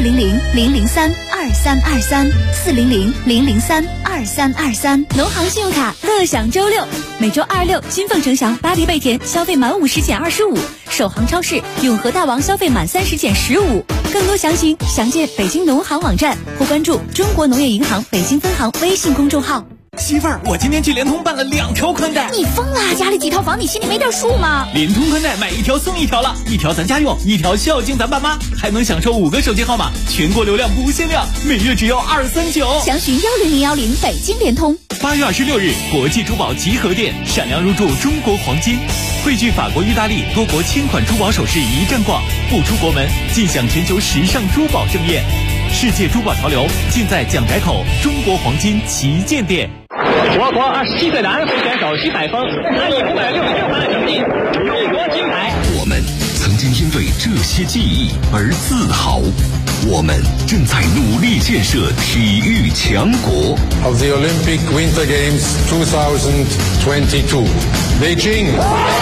400-003-2323，400-003-2323。农行信用卡乐享周六，每周2、6，金凤城祥、巴黎贝甜消费满50减25，首航超市永和大王消费满30减15。更多详情详见北京农行网站或关注中国农业银行北京分行微信公众号。
媳妇儿，我今天去联通办了2条宽带。
你疯了？家里几套房，你心里没点数吗？
联通宽带买1条送1条了，1条咱家用，1条孝敬咱爸妈，还能享受5个手机号码，全国流量不限量，每月只要239。
详询10010北京联通。
8月26日，国际珠宝集合店闪亮入驻中国黄金，汇聚法国、意大利多国千款珠宝首饰一站逛，不出国门尽享全球时尚珠宝盛宴。世界珠宝潮流尽在蒋改口中国黄金旗舰店。
我国27岁的安徽选手徐海峰拿以566分的成绩勇夺金牌。
我们曾经因为这些记忆而自豪，我们正在努力建设体育强国。
Of the Olympic Winter Games 2022, Beijing。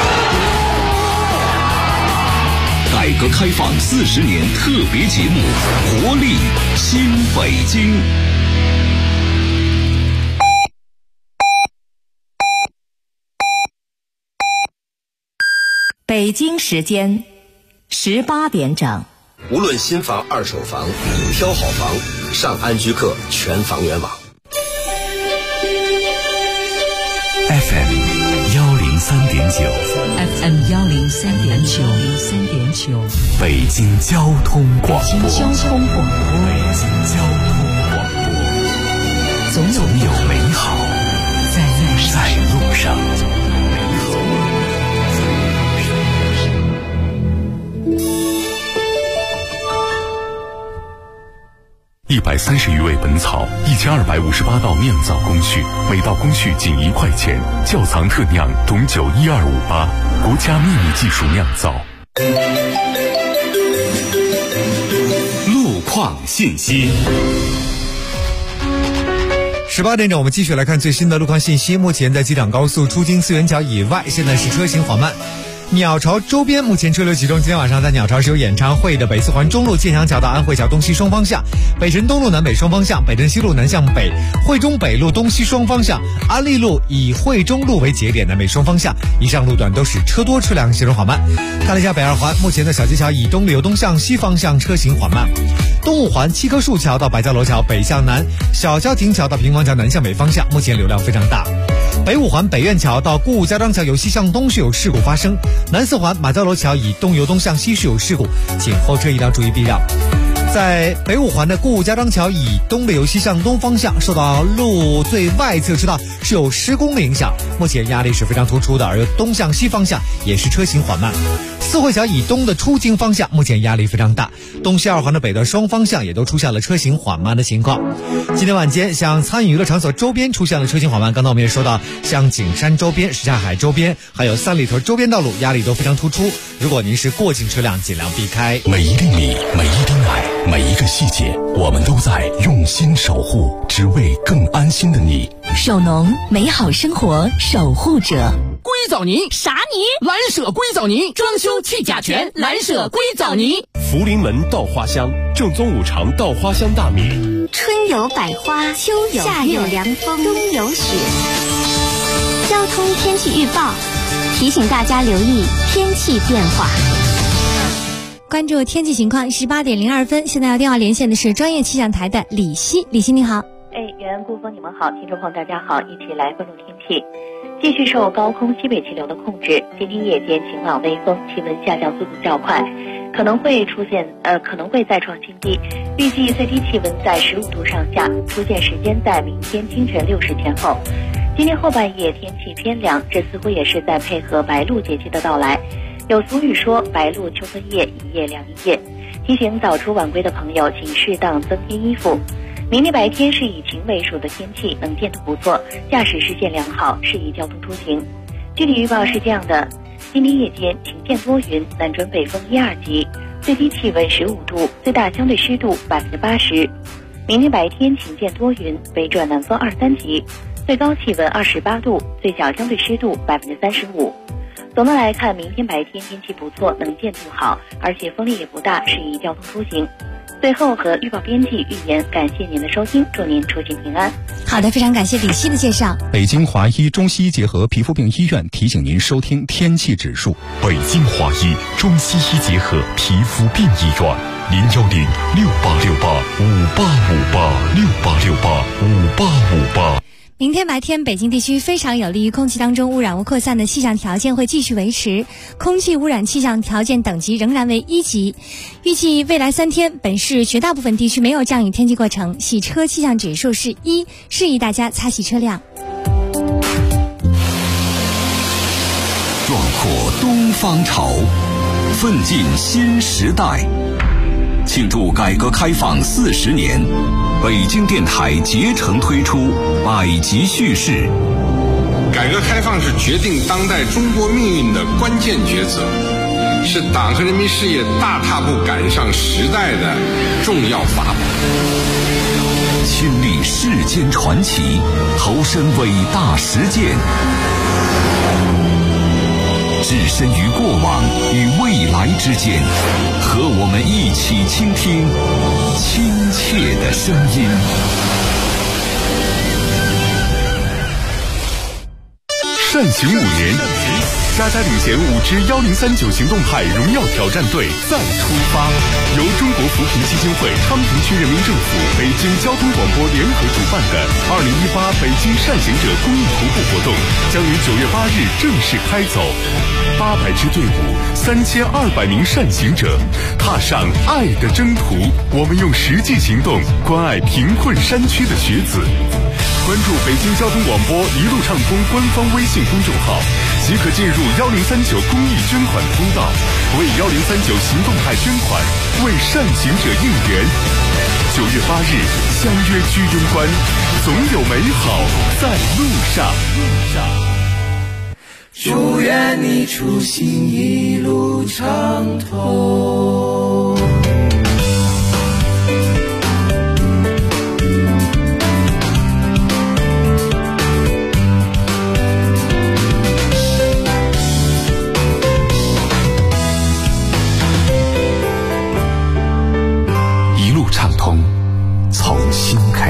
改革开放40年特别节目，活力新北京。
北京时间18点整。
无论新房、二手房，挑好房上安居客全房源网。
FM 103.9，FM
103.9，
北京交通广播，
北京交通广播，总有美好在路上。
130余味本草，1258道酿造工序，每道工序仅1块钱。窖藏特酿董酒12588，国家秘密技术酿造。
路况信息。
18点整，我们继续来看最新的路况信息。目前在机场高速出京四元桥以外，现在是车行缓慢。 鸟巢周边目前车流集中，今天晚上在鸟巢是有演唱会的。北四环中路建祥桥到安慧桥东西双方向，北辰东路南北双方向，北辰西路南向北，惠中北路东西双方向，安利路以惠中路为节点南北双方向，以上路段都是车多车辆行驶缓慢。看了一下北二环，目前的小街桥以东流东向西方向车行缓慢。东五环七棵树桥到白蕉楼桥北向南，小郊亭桥到平房桥南向北方向，目前流量非常大。北五环北苑桥到顾家庄桥由西向东是有事故发生，南四环马交楼桥以东由东向西是有事故，请后车一定要注意避让。在北五环的顾家庄桥以东的由西向东方向受到路最外侧车道是有施工的影响，目前压力是非常突出的，而东向西方向也是车行缓慢。四惠桥以东的出京方向目前压力非常大，东西二环的北段双方向也都出现了车行缓慢的情况。今天晚间像参与娱乐场所周边出现了车行缓慢，刚才我们也说到，像景山周边、什刹海周边还有三里屯周边道路压力都非常突出，如果您是过境车辆尽量避开。
每一粒米，每一滴奶，每一个细节，我们都在用心守护，只为更安心的你。
手农，美好生活守护者。
硅藻泥
啥泥？
蓝舍硅藻泥，装修去甲醛，蓝舍硅藻泥。
福临门稻花香，正宗五常稻花香大米。
春有百花，秋有夏有凉风，冬有雪。交通天气预报提醒大家留意天气变化。
关注天气情况，18点02分，现在要电话连线的是专业气象台的李希。李希你好。
远安顾风你们好，听众朋友大家好，一起来关注天气。继续受高空西北气流的控制，今天夜间晴朗微风，气温下降速度较快，可能会再创新低，预计最低气温在15度上下，出现时间在明天清晨6时前后。今天后半夜天气偏凉，这似乎也是在配合白露节气的到来。有俗语说白露秋分夜，一夜凉一夜，提醒早出晚归的朋友请适当增添衣服。明天白天是以晴为主的天气，能见度不错，驾驶视线良好，适宜交通出行。具体预报是这样的：今天夜间晴见多云，南转北风1、2级，最低气温15度，最大相对湿度80%。明天白天晴见多云，北转南风2、3级，最高气温28度，最小相对湿度35%。总的来看，明天白天天气不错，能见度好，而且风力也不大，适宜交通出行。最后和预报编辑预言，感谢您的收听，祝您出行平安。
好的，非常感谢李希的介绍。
北京华医中西医结合皮肤病医院提醒您收听天气指数。
北京华医中西医结合皮肤病医院，010-6868-5858，6868-5858。
明天白天，北京地区非常有利于空气当中污染物扩散的气象条件会继续维持，空气污染气象条件等级仍然为1级。预计未来3天，本市绝大部分地区没有降雨天气过程，洗车气象指数是1，适宜大家擦洗车辆。
壮阔东方潮，奋进新时代。庆祝改革开放40年，北京电台竭诚推出百集叙事。
改革开放是决定当代中国命运的关键抉择，是党和人民事业大踏步赶上时代的重要法宝。
亲历世间传奇，投身伟大实践，置身于过往与未来之间，和我们一起倾听亲切的声音。
善行5年，嘉嘉领衔5支1039行动派荣耀挑战队再出发。由中国扶贫基金会、昌平区人民政府、北京交通广播联合主办的2018北京善行者公益徒步活动将于9月8日正式开走。800支队伍，3200名善行者，踏上爱的征途。我们用实际行动关爱贫困山区的学子。关注北京交通广播一路畅通官方微信公众号，即可进入1039公益捐款通道，为1039行动派捐款，为善行者应援。9月8日相约居庸关，总有美好在路上。
祝愿你出行一路畅通。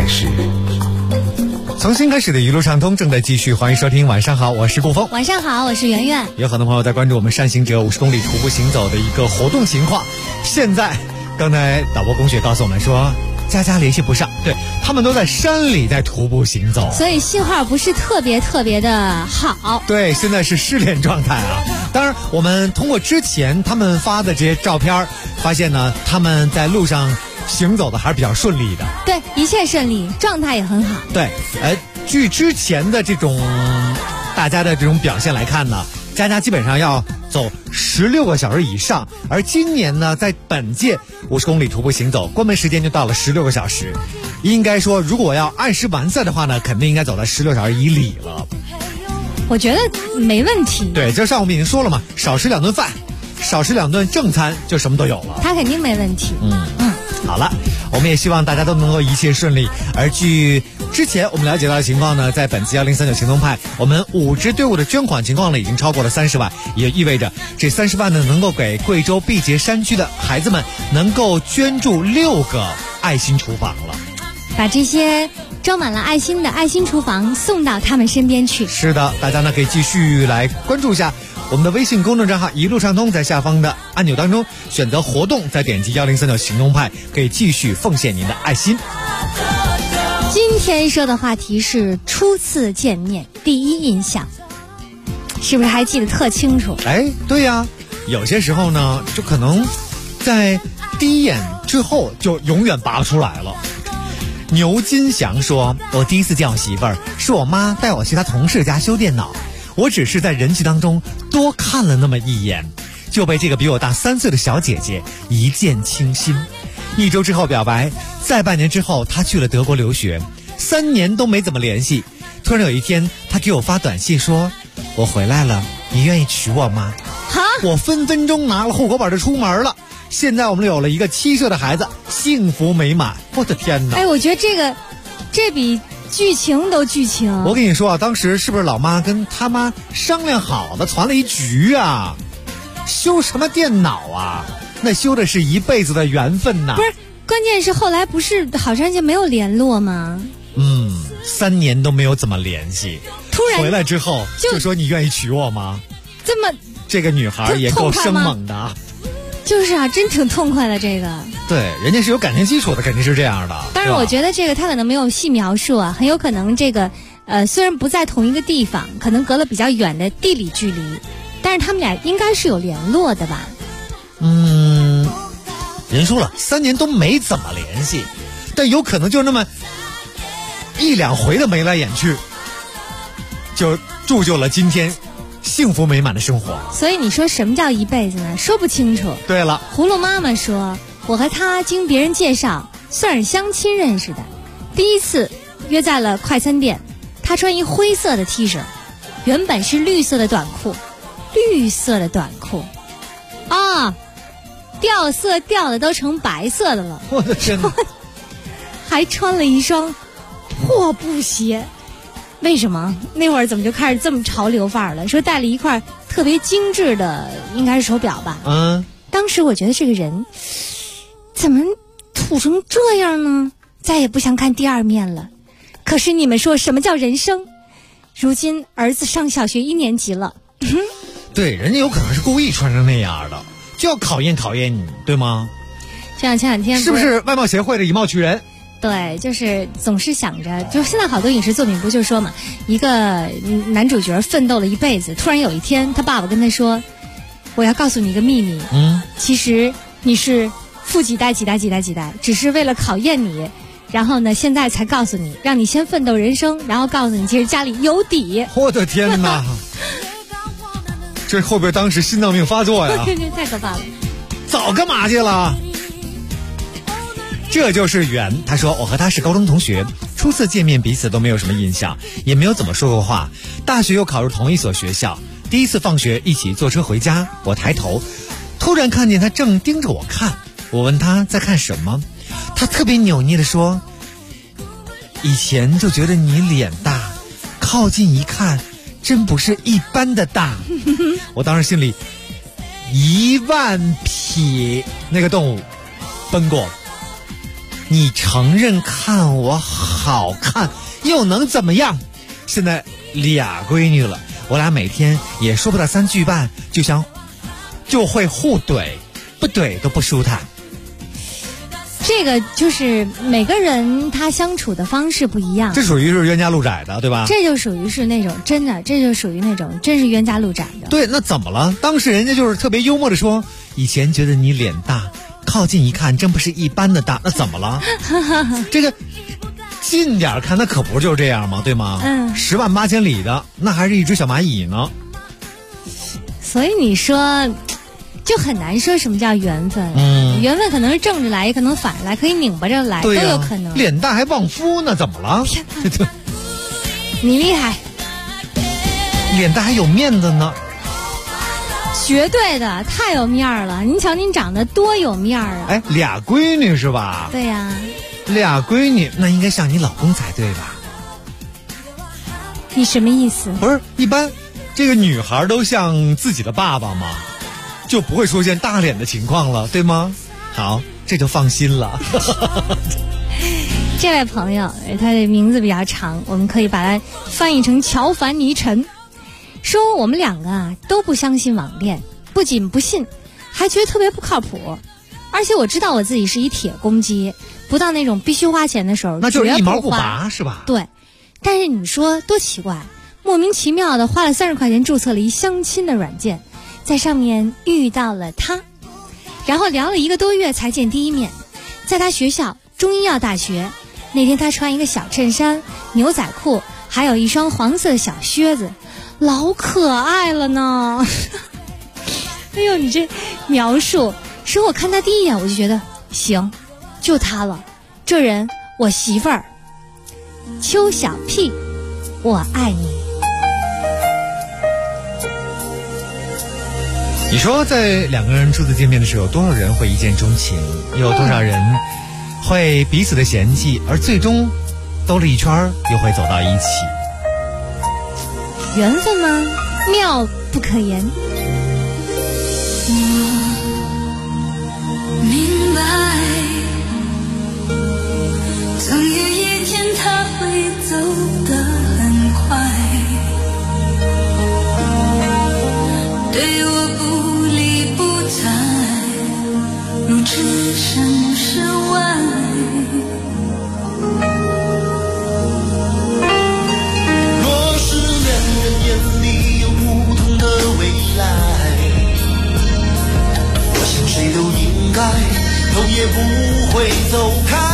事。
从新开始的一路畅通正在继续，欢迎收听。晚上好，我是顾峰。
晚上好，我是圆圆。
有很多朋友在关注我们善行者50公里徒步行走的一个活动情况。现在，刚才导播龚雪告诉我们说，佳佳联系不上，对他们都在山里在徒步行走，
所以信号不是特别的好。
对，现在是失联状态啊。当然，我们通过之前他们发的这些照片，发现呢，他们在路上行走的还是比较顺利的。
对，一切顺利，状态也很好。
对，据之前的这种大家的这种表现来看呢，佳佳基本上要走16个小时以上，而今年呢，在本届50公里徒步行走，关门时间就到了16个小时。应该说，如果要按时完赛的话呢，肯定应该走到16小时以里了。
我觉得没问题。
对，就上午我们已经说了嘛，少吃2顿饭，少吃2顿正餐，就什么都有了。
他肯定没问题。
好了，我们也希望大家都能够一切顺利。而据之前我们了解到的情况呢，在本次1039行动派，我们5支队伍的捐款情况呢，已经超过了30万，也意味着这30万呢，能够给贵州毕节山区的孩子们能够捐助6个爱心厨房了。
把这些装满了爱心的爱心厨房送到他们身边去。
是的，大家呢可以继续来关注一下我们的微信公众账号一路畅通，在下方的按钮当中选择活动，再点击1039行动派，可以继续奉献您的爱心。
今天说的话题是初次见面第一印象，是不是还记得特清楚？
对呀，有些时候呢，就可能在第一眼之后就永远拔不出来了。牛金祥说，我第一次见我媳妇儿，是我妈带我去她同事家修电脑，我只是在人群当中多看了那么一眼，就被这个比我大3岁的小姐姐一见倾心。1周之后表白，再半年之后她去了德国留学，3年都没怎么联系。突然有一天，她给我发短信说，我回来了，你愿意娶我吗？我分分钟拿了户口本就出门了。现在我们有了一个7岁的孩子，幸福美满。我的天哪！
我觉得这比剧情都剧情。
我跟你说啊，当时是不是老妈跟他妈商量好的，传了一局啊？修什么电脑啊？那修的是一辈子的缘分呐！
不是，关键是后来不是好长时间没有联络吗
？3年都没有怎么联系，
突然
回来之后就说你愿意娶我吗？这个女孩也够生猛的啊！
就是啊，真挺痛快的这个。
对，人家是有感情基础的，肯定是这样的。
当然，我觉得这个他可能没有细描述啊，很有可能这个虽然不在同一个地方，可能隔了比较远的地理距离，但是他们俩应该是有联络的吧？
人说了，3年都没怎么联系，但有可能就那么1、2回的眉来眼去，就铸就了今天幸福美满的生活。
所以你说什么叫一辈子呢？说不清楚。
对了，
葫芦妈妈说，我和他经别人介绍算是相亲认识的，第一次约在了快餐店，他穿一灰色的 T 恤，原本是绿色的短裤啊，掉色掉的都成白色的了。
我的天哪！
还穿了一双破布鞋。为什么那会儿怎么就开始这么潮流范儿了？说戴了一块特别精致的，应该是手表吧。当时我觉得这个人怎么土成这样呢？再也不想看第二面了。可是你们说什么叫人生？如今儿子上小学1年级了。
对，人家有可能是故意穿成那样的，就要考验你，对吗？
就像前2天
是不是外贸协会的以貌取人？
对，就是总是想着，就是现在好多影视作品不就说嘛，一个男主角奋斗了一辈子，突然有一天他爸爸跟他说，我要告诉你一个秘密，其实你是负几代，只是为了考验你，然后呢现在才告诉你，让你先奋斗人生，然后告诉你其实家里有底。
我的天哪！这会不会当时心脏病发作呀？
太可怕了！
早干嘛去了？这就是缘。他说，我和他是高中同学，初次见面彼此都没有什么印象，也没有怎么说过话。大学又考入同一所学校，第一次放学一起坐车回家，我抬头突然看见他正盯着我看，我问他在看什么，他特别扭捏地说，以前就觉得你脸大，靠近一看真不是一般的大。我当时心里1万匹那个动物奔过， 你承认看我好看又能怎么样？现在俩闺女了，我俩每天也说不到3句半就会互怼，不怼都不舒坦。
这个就是每个人他相处的方式不一样，
这属于是冤家路窄的，对吧？
这就属于是那种真的，这就属于那种真是冤家路窄的。
对，那怎么了？当时人家就是特别幽默的说，以前觉得你脸大，靠近一看真不是一般的大，那怎么了？这个近点看，那可不就是这样吗？对吗？10万8千里的，那还是一只小蚂蚁呢。
所以你说就很难说什么叫缘分。缘分可能是正着来，也可能反着来，可以拧巴着来，都有可能。
脸大还旺夫呢，怎么了？
你厉害，
脸大还有面子呢。
绝对的，太有面儿了。您瞧您长得多有面儿啊！
哎，俩闺女是吧？
对呀，
俩闺女，那应该像你老公才对吧？
你什么意思？
不是，一般这个女孩都像自己的爸爸嘛，就不会出现大脸的情况了，对吗？好，这就放心了。
这位朋友，他的名字比较长，我们可以把它翻译成乔凡尼陈。说我们两个啊都不相信网恋，不仅不信，还觉得特别不靠谱。而且我知道我自己是一铁公鸡，不到那种必须花钱的时候，
那就是一毛不拔，是吧？
对。但是你说多奇怪，莫名其妙的花了30块钱注册了一相亲的软件，在上面遇到了他，然后聊了1个多月才见第一面，在他学校中医药大学。那天他穿一个小衬衫、牛仔裤，还有一双黄色的小靴子，老可爱了呢。哎呦，你这描述，说我看他第一眼我就觉得行，就他了，这人我媳妇儿。邱小屁，我爱你。
你说在两个人初次见面的时候，多少人会一见钟情，又有多少人会彼此的嫌弃，而最终兜了一圈又会走到一起？
缘分吗？妙不可言。
我明白，总有一天他会走得很快，对我不理不睬，如置身事外。
若是两人眼里有不同的未来，我想谁都应该头也不会走开。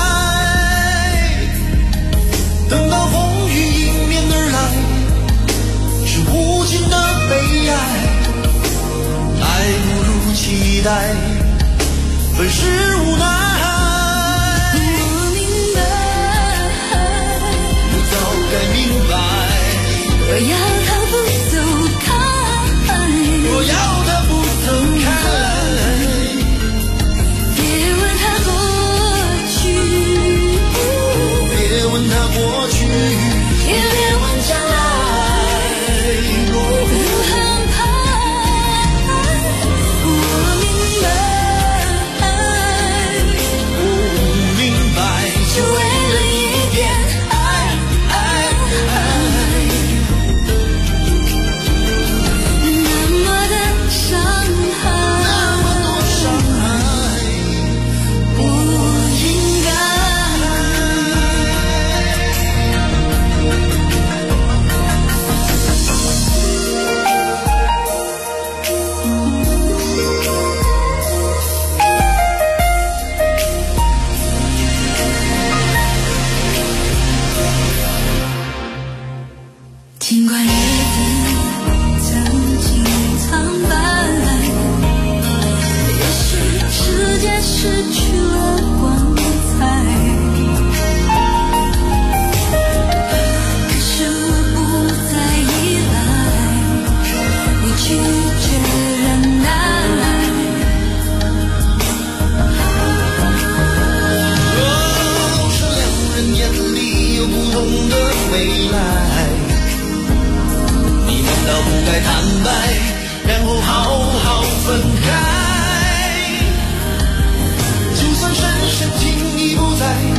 等到风雨迎面而来，是无尽的悲哀，爱不如期待，本是无奈。
我明白，
我早该明白，
我要他不走开，
我要他不走开，
别问他过去，
别问他过去，
也别问将来如何安排。我明白，
我明白，
就为了一点爱，那么的伤害，
那么多伤害，
不应该。尽管日子曾经苍白，也许世界失去了光彩，可是我不再依赖，我拒绝忍耐。
若是两人眼里有不同的未来，你难道不该坦白，然后好好分开？就算深深情已不在，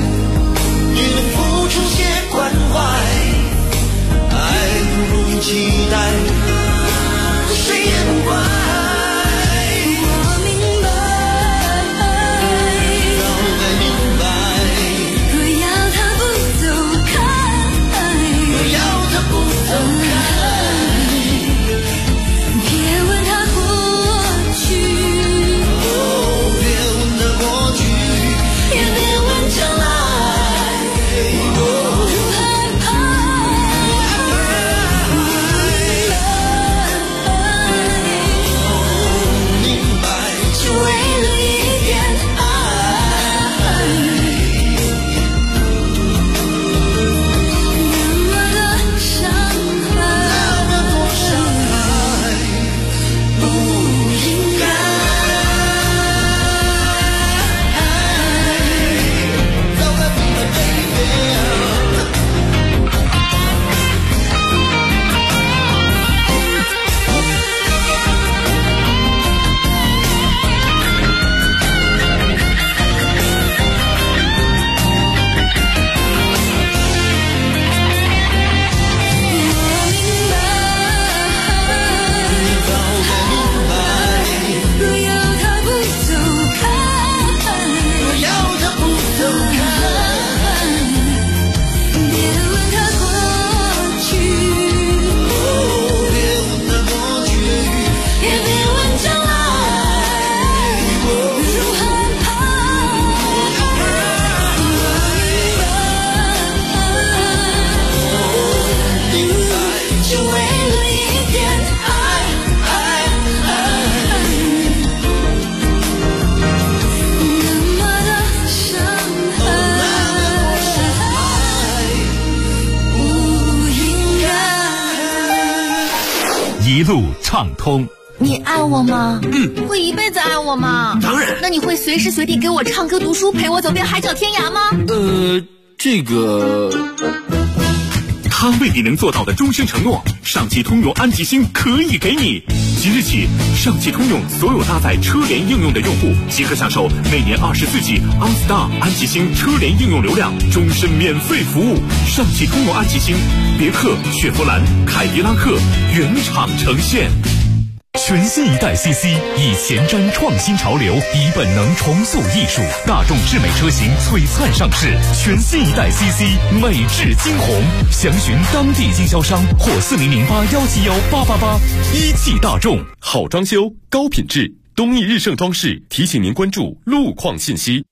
一路畅通。
你爱我吗？会一辈子爱我吗？
当然。
那你会随时随地给我唱歌读书，陪我走遍海角天涯吗？
这个他为你能做到的终身承诺，上汽通用安吉星可以给你。即日起，上汽通用所有搭载车联应用的用户即可享受每年24G OnStar 安吉星车联应用流量，终身免费服务。上汽通用安吉星，别克、雪佛兰、凯迪拉克原厂呈现。
全新一代 CC 以前瞻创新潮流，以本能重塑艺术，大众智美车型璀璨上市。全新一代 CC 美至惊鸿，详询当地经销商或4008171888。一汽大众，
好装修，高品质。东义日盛装饰提醒您关注路况信息。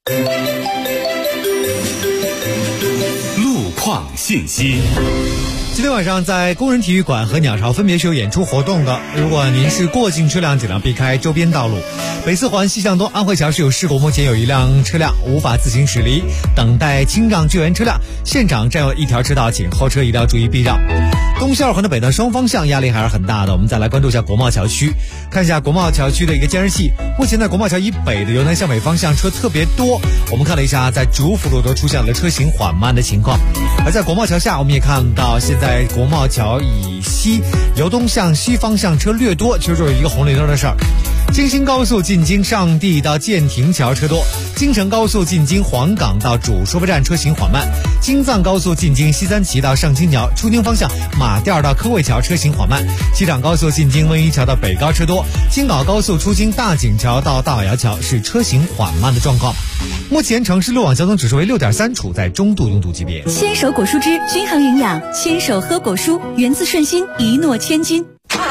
路况信息。
今天晚上在工人体育馆和鸟巢分别是有演出活动的，如果您是过境车辆，尽量避开周边道路。北四环西向东安徽桥是有事故，目前有一辆车辆无法自行驶离，等待清障救援车辆，现场占有一条车道，请后车一定要注意避让。东西二环的北段双方向压力还是很大的，我们再来关注一下国贸桥区，看一下国贸桥区的一个监视器。目前在国贸桥以北的由南向北方向车特别多，我们看了一下，在主辅路都出现了车行缓慢的情况。而在国贸桥下，我们也看到现在国贸桥以西由东向西方向车略多，其实就是一个红绿灯的事儿。京新高速进京上地到建亭桥车多，京承高速进京黄岗到主收费站车行缓慢，京藏高速进京西三旗到上青桥出京方向马甸到科卫桥车行缓慢，西长高速进京温榆桥到北高车多，京港高速出京大井桥到大瓦窑桥是车行缓慢的状况。目前城市路网交通指数为6.3，处在中度拥堵级别。
牵手果蔬汁均衡营养，牵手喝果蔬，源自顺心，一诺千金。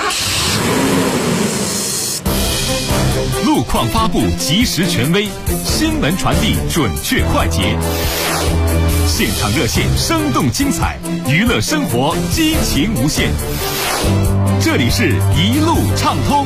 路况发布及时权威，新闻传递准确快捷，现场热线生动精彩，娱乐生活激情无限。这里是一路畅通。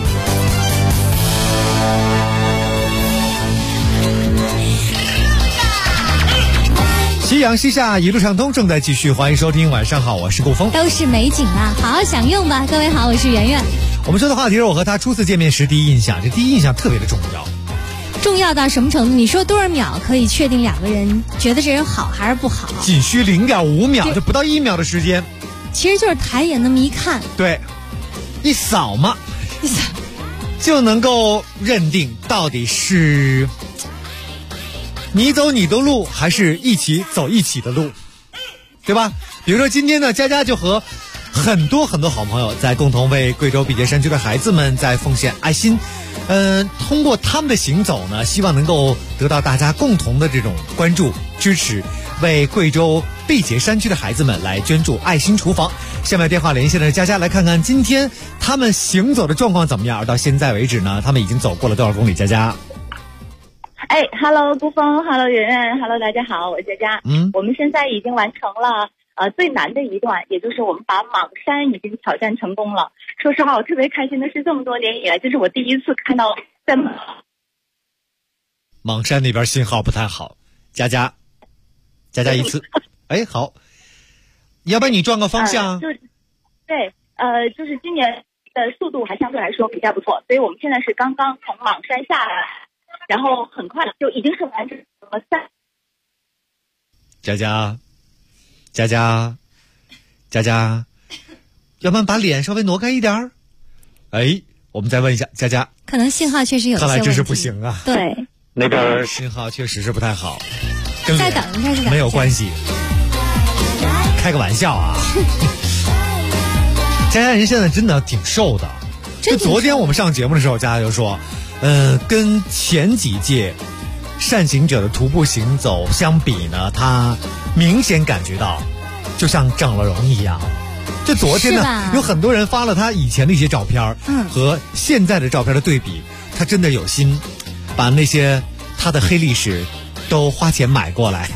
夕阳西下，一路畅通正在继续，欢迎收听。晚上好，我是顾峰。
都是美景啊，好好享用吧。各位好，我是圆圆。
我们说的话题是我和他初次见面时第一印象，这第一印象特别的重要。
重要到什么程度？你说多少秒可以确定两个人觉得这人好还是不好？
仅需0.5秒，就不到1秒的时间。
其实就是抬眼那么一看，
对，一扫嘛，就能够认定到底是你走你的路，还是一起走一起的路，对吧？比如说今天呢，佳佳就和很多好朋友在共同为贵州毕节山区的孩子们在奉献爱心。通过他们的行走呢，希望能够得到大家共同的这种关注支持，为贵州毕节山区的孩子们来捐助爱心厨房。下面电话连线的是佳佳，来看看今天他们行走的状况怎么样。到现在为止呢，他们已经走过了多少公里？佳佳。
Hello 顾峰 ，Hello 圆圆 ，Hello 大家好，我是佳佳。我们现在已经完成了最难的一段，也就是我们把莽山已经挑战成功了。说实话，我特别开心的是，这么多年以来，这是我第一次看到在
莽山那边信号不太好，佳佳一次。好，要不然你转个方向。
就是今年的速度还相对来说比较不错，所以我们现在是刚刚从莽山下来，然后很快就已经是完成了
佳佳，要不然把脸稍微挪开一点儿。我们再问一下佳佳，
可能信号确实有些问题，
看来这是不行啊。
对，
那边信号确实是不太好，跟
再等一下
没有关系，开个玩笑啊。佳佳人现在真的挺瘦的，就昨天我们上节目的时候，佳佳就说，跟前几届善行者的徒步行走相比呢，他明显感觉到就像整了容一样。就昨天呢，有很多人发了他以前的一些照片，和现在的照片的对比，他真的有心把那些他的黑历史都花钱买过来。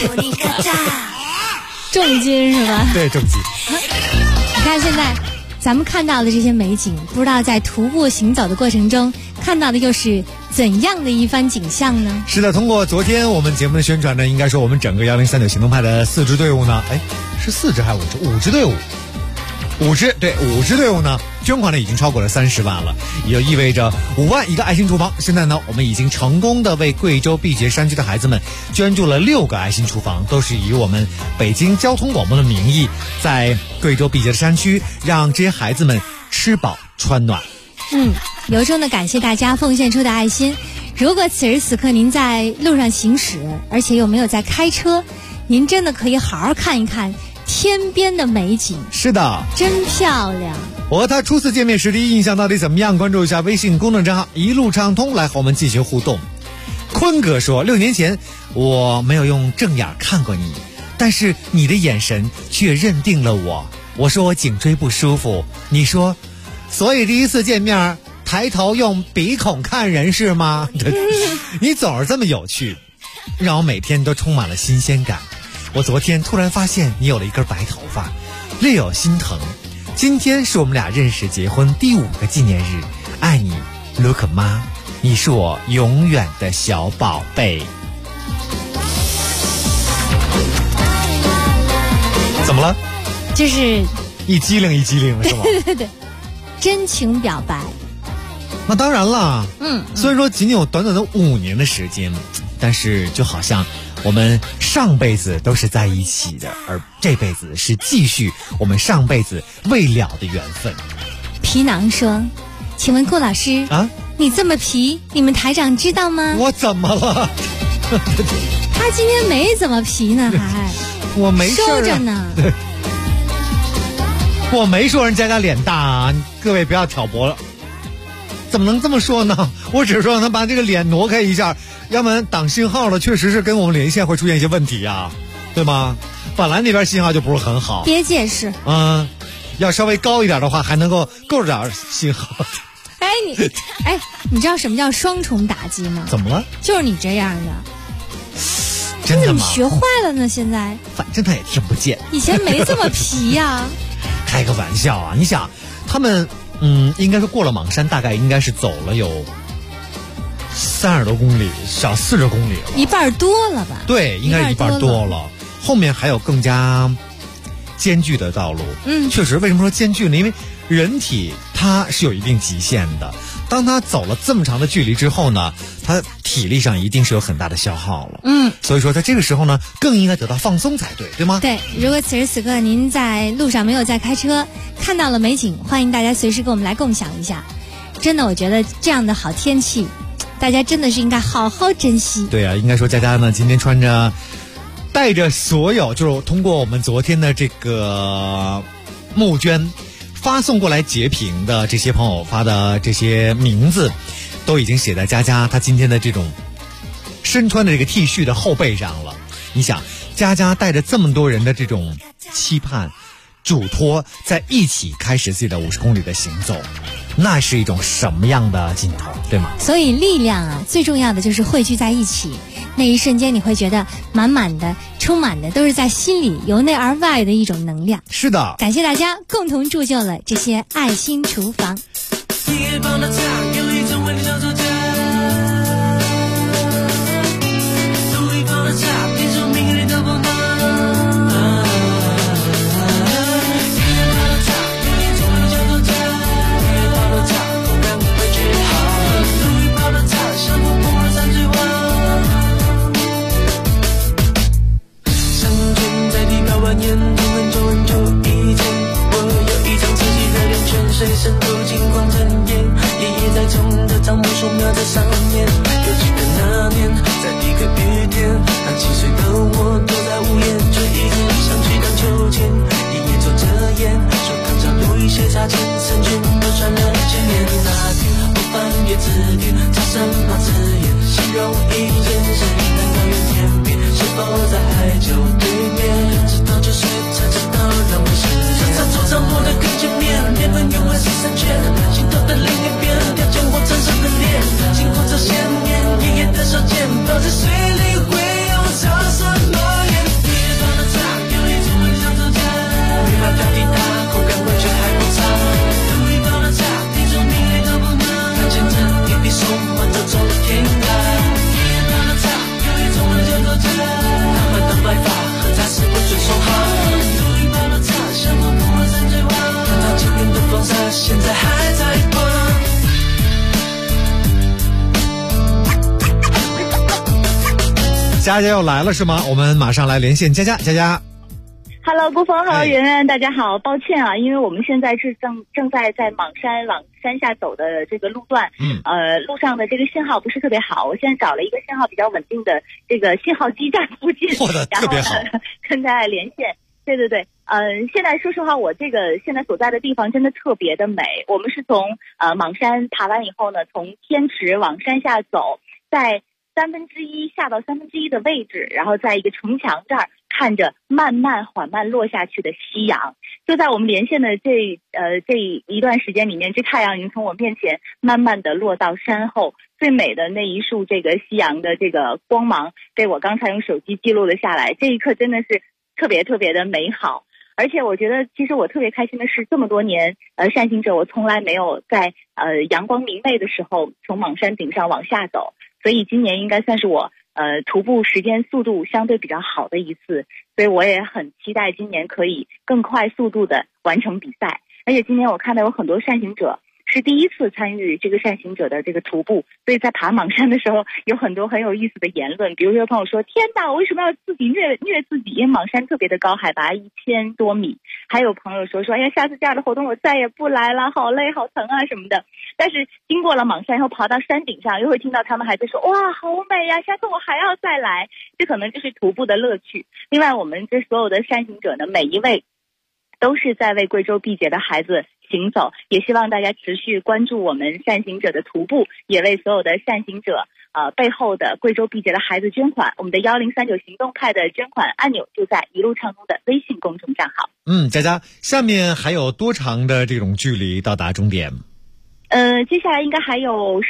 重金是吧？
对，重金。
你看现在咱们看到的这些美景，不知道在徒步行走的过程中看到的又是怎样的一番景象呢？
是的，通过昨天我们节目的宣传呢，应该说我们整个1039行动派的4支队伍呢，是4支还是5支？5支队伍 5支队伍呢，捐款呢已经超过了30万了，也就意味着5万一个爱心厨房。现在呢，我们已经成功的为贵州毕节山区的孩子们捐助了6个爱心厨房，都是以我们北京交通广播的名义，在贵州毕节的山区让这些孩子们吃饱穿暖。
由衷的感谢大家奉献出的爱心。如果此时此刻您在路上行驶，而且又没有在开车，您真的可以好好看一看天边的美景。
是的， 真
漂亮。
我和他初次见面时的印象到底怎么样？关注一下微信公众账号一路畅通，来和我们进行互动。坤哥说，6年前我没有用正眼看过你，但是你的眼神却认定了我。我说我颈椎不舒服，你说所以第一次见面抬头用鼻孔看人是吗？你总是这么有趣，让我每天都充满了新鲜感。我昨天突然发现你有了一根白头发，略有心疼。今天是我们俩认识结婚第5个纪念日，爱你 Look 妈，你是我永远的小宝贝。怎么了？
就是
一激灵是吗？
对，真情表白。
那当然了，虽然说仅仅有短短的5年的时间，但是就好像我们上辈子都是在一起的，而这辈子是继续我们上辈子未了的缘分。
皮囊说，请问顾老师啊，你这么皮，你们台长知道吗？
我怎么了？
他今天没怎么皮呢，还
我没事
收着呢。
我没说人家脸大啊，各位不要挑拨了。怎么能这么说呢？我只是说让他把这个脸挪开一下，要不然挡信号了，确实是跟我们连线会出现一些问题啊，对吗？本来那边信号就不是很好。
别解释。
要稍微高一点的话，还能够够着点信号。
你知道什么叫双重打击吗？
怎么了？
就是你这样的。
真的吗？
你怎么学坏了呢？现在
反正他也听不见。
以前没这么皮呀。
开个玩笑啊！你想，他们应该是过了莽山，大概应该是走了有30多公里，小40公里了，
一半多了吧？
对，应该是一半多了。后面还有更加艰巨的道路。确实，为什么说艰巨呢？因为人体它是有一定极限的。当他走了这么长的距离之后呢，他体力上一定是有很大的消耗了。所以说在这个时候呢，更应该得到放松才对，对吗？
对。如果此时此刻您在路上没有在开车，看到了美景，欢迎大家随时跟我们来共享一下。真的，我觉得这样的好天气，大家真的是应该好好珍惜。
对啊，应该说佳佳呢今天穿着带着所有，就是通过我们昨天的这个募捐发送过来截屏的这些朋友发的这些名字，都已经写在佳佳她今天的这种身穿的这个 T 恤的后背上了。你想，佳佳带着这么多人的这种期盼嘱托，在一起开始自己的50公里的行走，那是一种什么样的劲头，对吗？
所以力量啊，最重要的就是汇聚在一起，那一瞬间你会觉得满满的充满的都是在心里由内而外的一种能量。
是的，
感谢大家共同铸就了这些爱心厨房。
水渗透金光阵眼，爷爷在种的樟木树苗在上面。有几个那年，在一个雨天，那7岁的我躲在屋檐，却一直想去荡秋千。爷爷抽着烟，手扛着路易写下前成群都传了10年。那天我翻阅字典，找什么字眼形容一件事？难道有天边？是否在海角对面？直到9岁才知道那回事。常常桌上磨得更全面，面粉用了13圈，心头的另一边，条件我成熟的脸，经过这些年，爷爷的手间，泡在水里会用潮什么烟？爷爷帮了他。
佳佳要来了是吗？我们马上来连线佳佳。佳佳
Hello， 顾峰和圆圆，大家好，抱歉啊，因为我们现在是正在邙山往山下走的这个路段，路上的这个信号不是特别好，我现在找了一个信号比较稳定的这个信号基站附近，然后呢跟大家连线。对，现在说实话，我这个现在所在的地方真的特别的美。我们是从莽山爬完以后呢，从天池往山下走，在1/3下到1/3的位置，然后在一个城墙这儿看着慢慢缓慢落下去的夕阳。就在我们连线的这一段时间里面，这太阳已经从我面前慢慢的落到山后，最美的那一束这个夕阳的这个光芒被我刚才用手机记录了下来，这一刻真的是特别特别的美好。而且我觉得其实我特别开心的是，这么多年善行者我从来没有在阳光明媚的时候从莽山顶上往下走，所以今年应该算是我徒步时间速度相对比较好的一次，所以我也很期待今年可以更快速度的完成比赛。而且今年我看到有很多善行者是第一次参与这个善行者的这个徒步，所以在爬莽山的时候有很多很有意思的言论，比如说有朋友说，天哪，我为什么要自己虐自己，因为莽山特别的高，海拔1000多米。还有朋友说哎呀，下次这样的活动我再也不来了，好累好疼啊什么的。但是经过了莽山以后，跑到山顶上又会听到他们还在说，哇好美呀，下次我还要再来。这可能就是徒步的乐趣。另外我们这所有的善行者呢，每一位都是在为贵州毕节的孩子行走，也希望大家持续关注我们善行者的徒步，也为所有的善行者背后的贵州毕节的孩子捐款。我们的1039行动派的捐款按钮就在一路畅通的微信公众账号。
佳佳，下面还有多长的这种距离到达终点？
接下来应该还有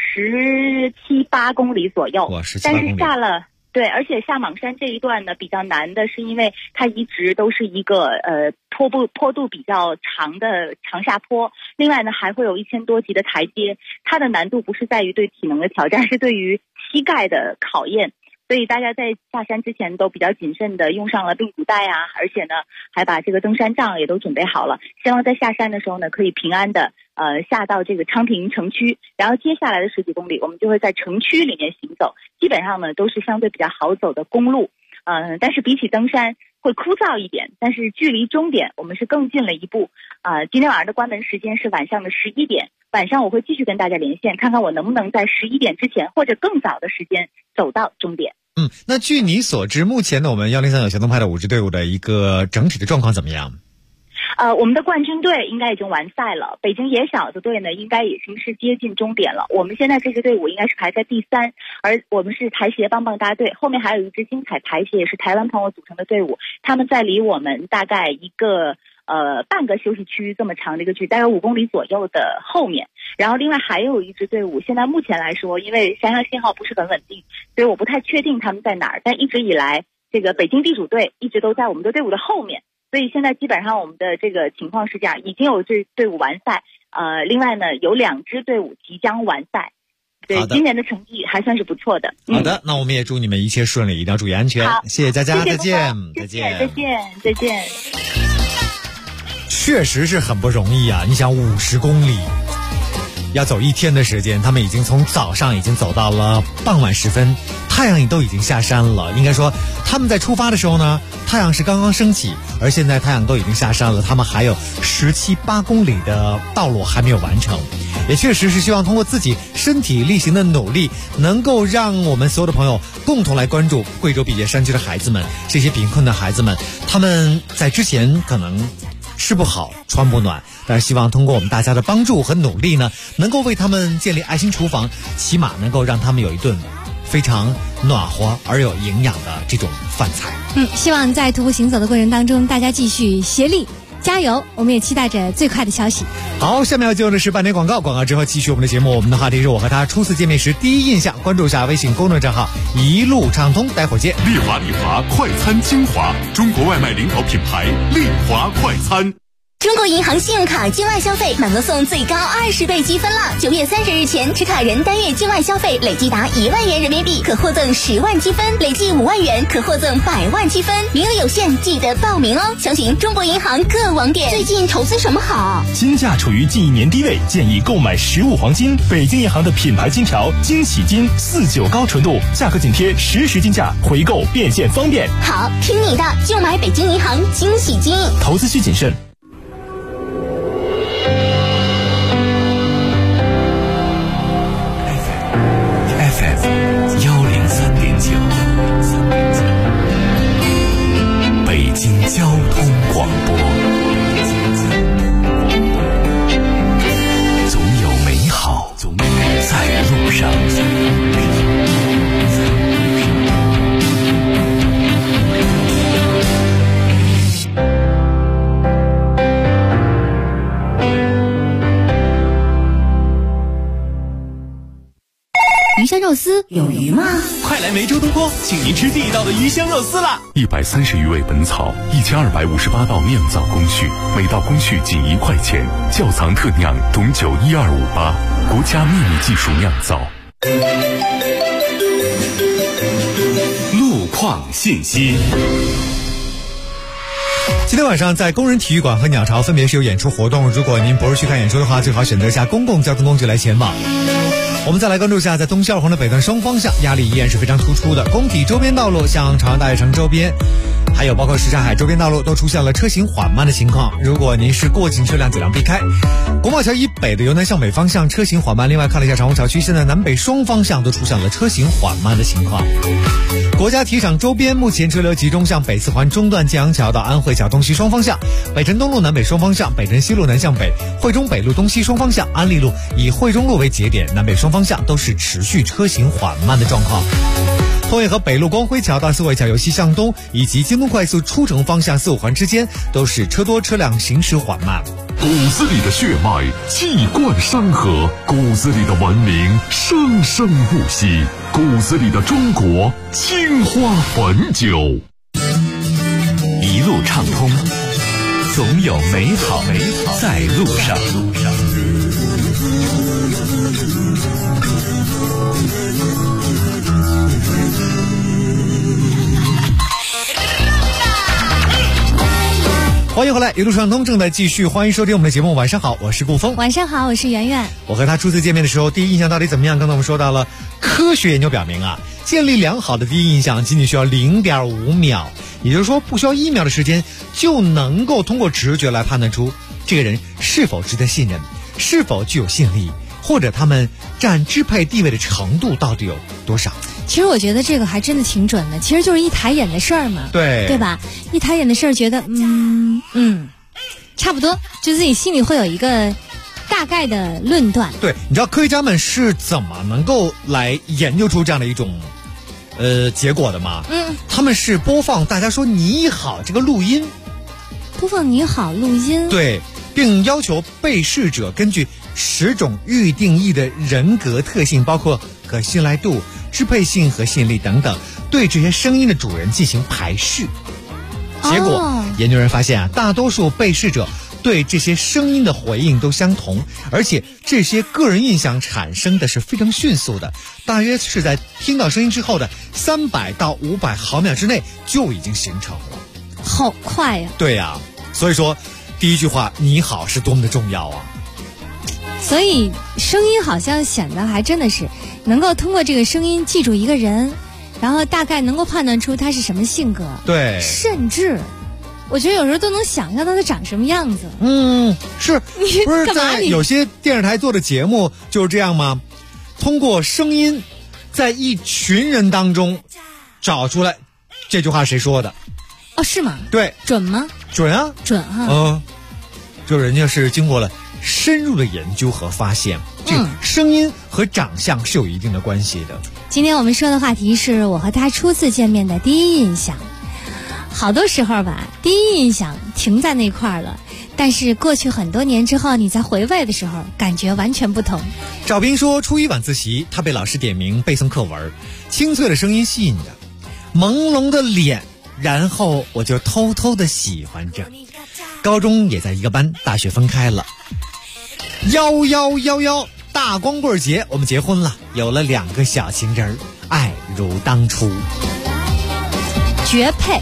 17、8公里左右。但是下了。对，而且下莽山这一段呢比较难的是因为它一直都是一个坡度比较长的长下坡，另外呢还会有1000多级的台阶，它的难度不是在于对体能的挑战，是对于膝盖的考验。所以大家在下山之前都比较谨慎的用上了髌骨带啊，而且呢还把这个登山杖也都准备好了，希望在下山的时候呢可以平安的下到这个昌平城区，然后接下来的10几公里我们就会在城区里面行走，基本上呢都是相对比较好走的公路，但是比起登山会枯燥一点，但是距离终点我们是更近了一步。今天晚上的关门时间是晚上的11点，晚上我会继续跟大家连线，看看我能不能在11点之前或者更早的时间走到终点。
那据你所知，目前呢我们1039行动派的5支队伍的一个整体的状况怎么样？
我们的冠军队应该已经完赛了，北京野小子队呢应该已经是接近终点了。我们现在这支队伍应该是排在第3，而我们是台协棒棒大队，后面还有一支精彩台协，也是台湾朋友组成的队伍，他们在离我们大概一个半个休息区这么长的一个距离，大概5公里左右的后面。然后另外还有一支队伍，现在目前来说因为山上信号不是很稳定，所以我不太确定他们在哪儿，但一直以来这个北京地主队一直都在我们的队伍的后面，所以现在基本上我们的这个情况是这样，已经有这队伍完赛，另外呢有2支队伍即将完赛。对，今年的成绩还算是不错的。
好的，那我们也祝你们一切顺利，一定要注意安全。谢谢佳佳，再见，
再见。
确实是很不容易啊！你想50公里，要走1天的时间，他们已经从早上已经走到了傍晚时分，太阳也都已经下山了。应该说他们在出发的时候呢，太阳是刚刚升起，而现在太阳都已经下山了，他们还有17、8公里的道路还没有完成。也确实是希望通过自己身体力行的努力，能够让我们所有的朋友共同来关注贵州毕节山区的孩子们，这些贫困的孩子们，他们在之前可能吃不好穿不暖，但是希望通过我们大家的帮助和努力呢，能够为他们建立爱心厨房，起码能够让他们有一顿非常暖和而有营养的这种饭菜。
希望在徒步行走的过程当中，大家继续协力加油，我们也期待着最快的消息。
好，下面要进入的是半点广告，广告之后继续我们的节目。我们的话题是我和他初次见面时第一印象，关注一下微信公众账号一路畅通，待会儿见。
丽华快餐精华，中国外卖领导品牌丽华快餐。
中国银行信用卡境外消费满额送最高20倍积分了！9月30日前，持卡人单月境外消费累计达1万元人民币，可获赠10万积分；累计5万元，可获赠100万积分。名额有限，记得报名哦！详询中国银行各网点。最近投资什么好？
金价处于近1年低位，建议购买实物黄金。北京银行的品牌金条惊喜金49高纯度，价格紧贴实时金价，回购变现方便。
好，听你的，就买北京银行惊喜金。
投资需谨慎。
北京交通广播，总有美好在路上。
鱼香肉丝有鱼吗？
快来梅州东坡，请您吃地道的鱼香肉丝啦
！130余味本草，1258道酿造工序，每道工序仅1块钱。窖藏特酿董酒12588，国家秘密技术酿造。
路况信息。
今天晚上在工人体育馆和鸟巢分别是有演出活动，如果您不是去看演出的话，最好选择一下公共交通工具来前往。我们再来关注一下，在东西二环的北段双方向压力依然是非常突出的，工体周边道路像朝阳大悦城周边还有包括什刹海周边道路都出现了车行缓慢的情况，如果您是过境车辆尽量避开。国贸桥以北的由南向北方向车行缓慢，另外看了一下长虹桥区，现在南北双方向都出现了车行缓慢的情况。国家体育场周边目前车流集中向北四环中段建阳桥到安慧桥东西双方向，北辰东路南北双方向，北辰西路南向北，惠中北路东西双方向，安利路以惠中路为节点，南北双方向都是持续车行缓慢的状况。通渭河北路光辉桥到四惠桥由西向东，以及京东快速出城方向4、5环之间都是车多车辆行驶缓慢。
骨子里的血脉气贯山河，骨子里的文明生生不息，骨子里的中国青花汾酒。
一路畅通，总有美好在路上。
欢迎回来，一路畅通正在继续，欢迎收听我们的节目。晚上好，我是顾峰。
晚上好，我是圆圆。
我和他初次见面的时候，第一印象到底怎么样？刚才我们说到了，科学研究表明啊，建立良好的第一印象仅仅需要0.5秒，也就是说不需要1秒的时间，就能够通过直觉来判断出这个人是否值得信任，是否具有吸引力，或者他们占支配地位的程度到底有多少。
其实我觉得这个还真的挺准的，其实就是一抬眼的事儿嘛，
对
吧？一抬眼的事儿，觉得差不多，就自己心里会有一个大概的论断。
对，你知道科学家们是怎么能够来研究出这样的一种结果的吗？他们是播放大家说你好这个录音，
播放你好录音，
对，并要求被试者根据10种预定义的人格特性，包括可信赖度、支配性和吸引力等等，对这些声音的主人进行排序。结果研究人发现啊，大多数被试者对这些声音的回应都相同，而且这些个人印象产生的是非常迅速的，大约是在听到声音之后的300到500毫秒之内就已经形成了。
好快呀！
对呀，所以说第一句话你好是多么的重要啊。
所以声音好像显得还真的是能够通过这个声音记住一个人，然后大概能够判断出他是什么性格，
对，
甚至我觉得有时候都能想象到他长什么样子。
是，不是在有些电视台做的节目就是这样吗？通过声音在一群人当中找出来这句话谁说的。
哦，是吗？
对。
准吗？
准啊，
准哈。
就人家是经过了深入的研究和发现，这个声音和长相是有一定的关系的。
今天我们说的话题是我和他初次见面的第一印象。好多时候吧，第一印象停在那块儿了，但是过去很多年之后，你再回味的时候，感觉完全不同。
赵斌说，初一晚自习，他被老师点名背诵课文，清脆的声音吸引着，朦胧的脸，然后我就偷偷的喜欢着。 高中也在一个班，大学分开了。1111大光棍节，我们结婚了，有了2个小情人，爱如当初，
绝配。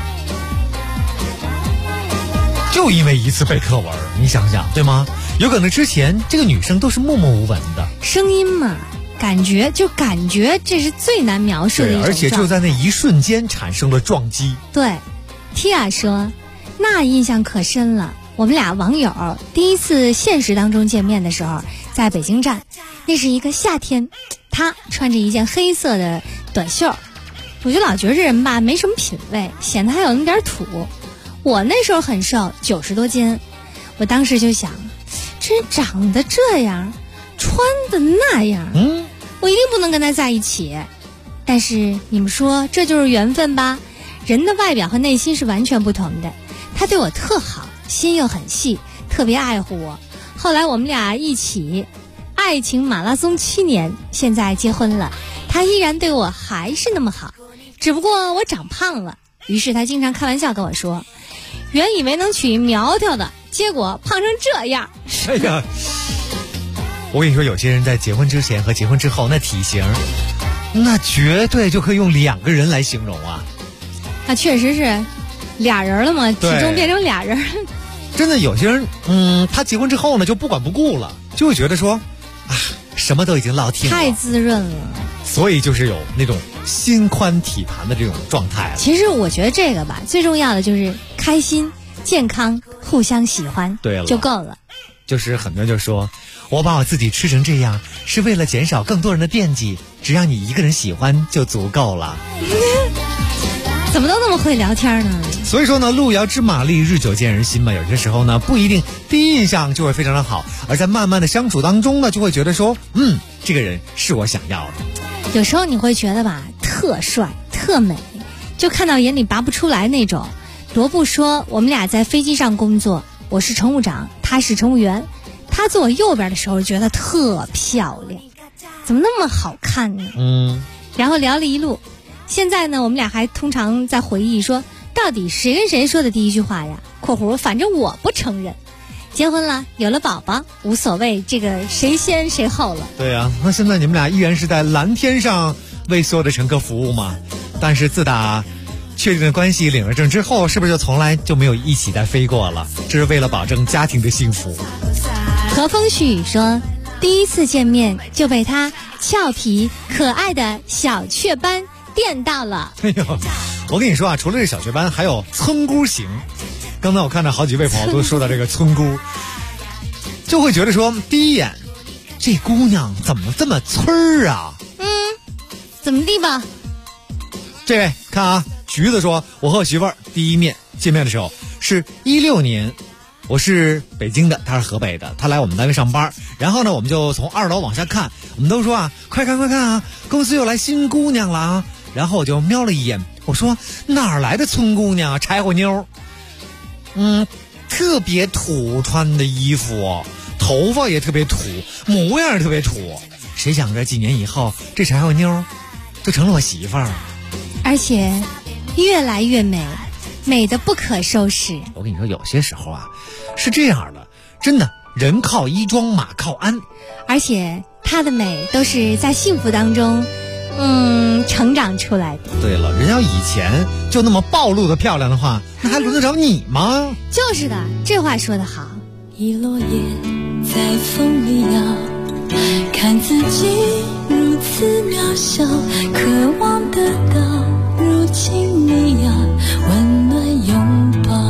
就因为一次背课文，你想想对吗？有可能之前这个女生都是默默无闻的，
声音嘛，感觉这是最难描述的一种，
而且就在那一瞬间产生了撞击。
对，Tia 说那印象可深了，我们俩网友第一次现实当中见面的时候在北京站，那是一个夏天，他穿着一件黑色的短袖，我就老觉得这人吧没什么品味，显得还有那么点土。我那时候很瘦，90多斤，我当时就想，这人长得这样，穿的那样，我一定不能跟他在一起。但是你们说这就是缘分吧？人的外表和内心是完全不同的。他对我特好，心又很细，特别爱护我。后来我们俩一起爱情马拉松7年，现在结婚了，他依然对我还是那么好，只不过我长胖了。于是他经常开玩笑跟我说，原以为能娶苗条的，结果胖成这样。
哎呀，我跟你说，有些人在结婚之前和结婚之后，那体型，那绝对就可以用2个人来形容啊。
那确实是俩人了嘛，体重变成俩人。
真的有些人，他结婚之后呢，就不管不顾了，就会觉得说，啊，什么都已经落定了，
太滋润了。
所以就是有那种心宽体盘的这种状态了。
其实我觉得这个吧，最重要的就是开心、健康、互相喜欢，
对了，
就够了。
就是很多人就说，我把我自己吃成这样，是为了减少更多人的惦记，只要你一个人喜欢就足够了。
怎么都那么会聊天呢？
所以说呢，路遥知马力，日久见人心嘛。有些时候呢，不一定第一印象就会非常的好，而在慢慢的相处当中呢，就会觉得说，这个人是我想要的。
有时候你会觉得吧，特帅特美，就看到眼里拔不出来那种。罗布说，我们俩在飞机上工作，我是乘务长，他是乘务员，他坐我右边的时候觉得特漂亮，怎么那么好看呢？然后聊了一路。现在呢，我们俩还通常在回忆说，到底谁跟谁说的第一句话呀？（括弧反正我不承认。）结婚了，有了宝宝，无所谓这个谁先谁后了。
对啊，那现在你们俩依然是在蓝天上为所有的乘客服务嘛？但是自打确定的关系领了证之后，是不是就从来就没有一起再飞过了？这是为了保证家庭的幸福。
和风细雨说，第一次见面就被他俏皮可爱的小雀斑电到了。
哎呦，我跟你说啊，除了这小雀斑，还有村姑型。刚才我看到好几位朋友都说到这个村姑，就会觉得说，第一眼这姑娘怎么这么村儿啊？
怎么地吧？
这位看啊，橘子说，我和我媳妇儿第一面见面的时候是16年，我是北京的，她是河北的，她来我们单位上班，然后呢，我们就从2楼往下看，我们都说啊，快看快看啊，公司又来新姑娘了啊！然后我就瞄了一眼，我说哪儿来的村姑娘啊，柴火妞？特别土，穿的衣服，头发也特别土，模样也特别土。谁想着几年以后，这柴火妞就成了我媳妇儿，
而且越来越美，美得不可收拾。
我跟你说，有些时候啊，是这样的，真的，人靠衣装，马靠鞍。
而且她的美都是在幸福当中成长出来的。
对了，人要以前就那么暴露的漂亮的话，那还轮得着你吗？
就是的，这话说得好。
一落叶在风里摇，看自己如此渺小，渴望得到如今你要温暖拥抱，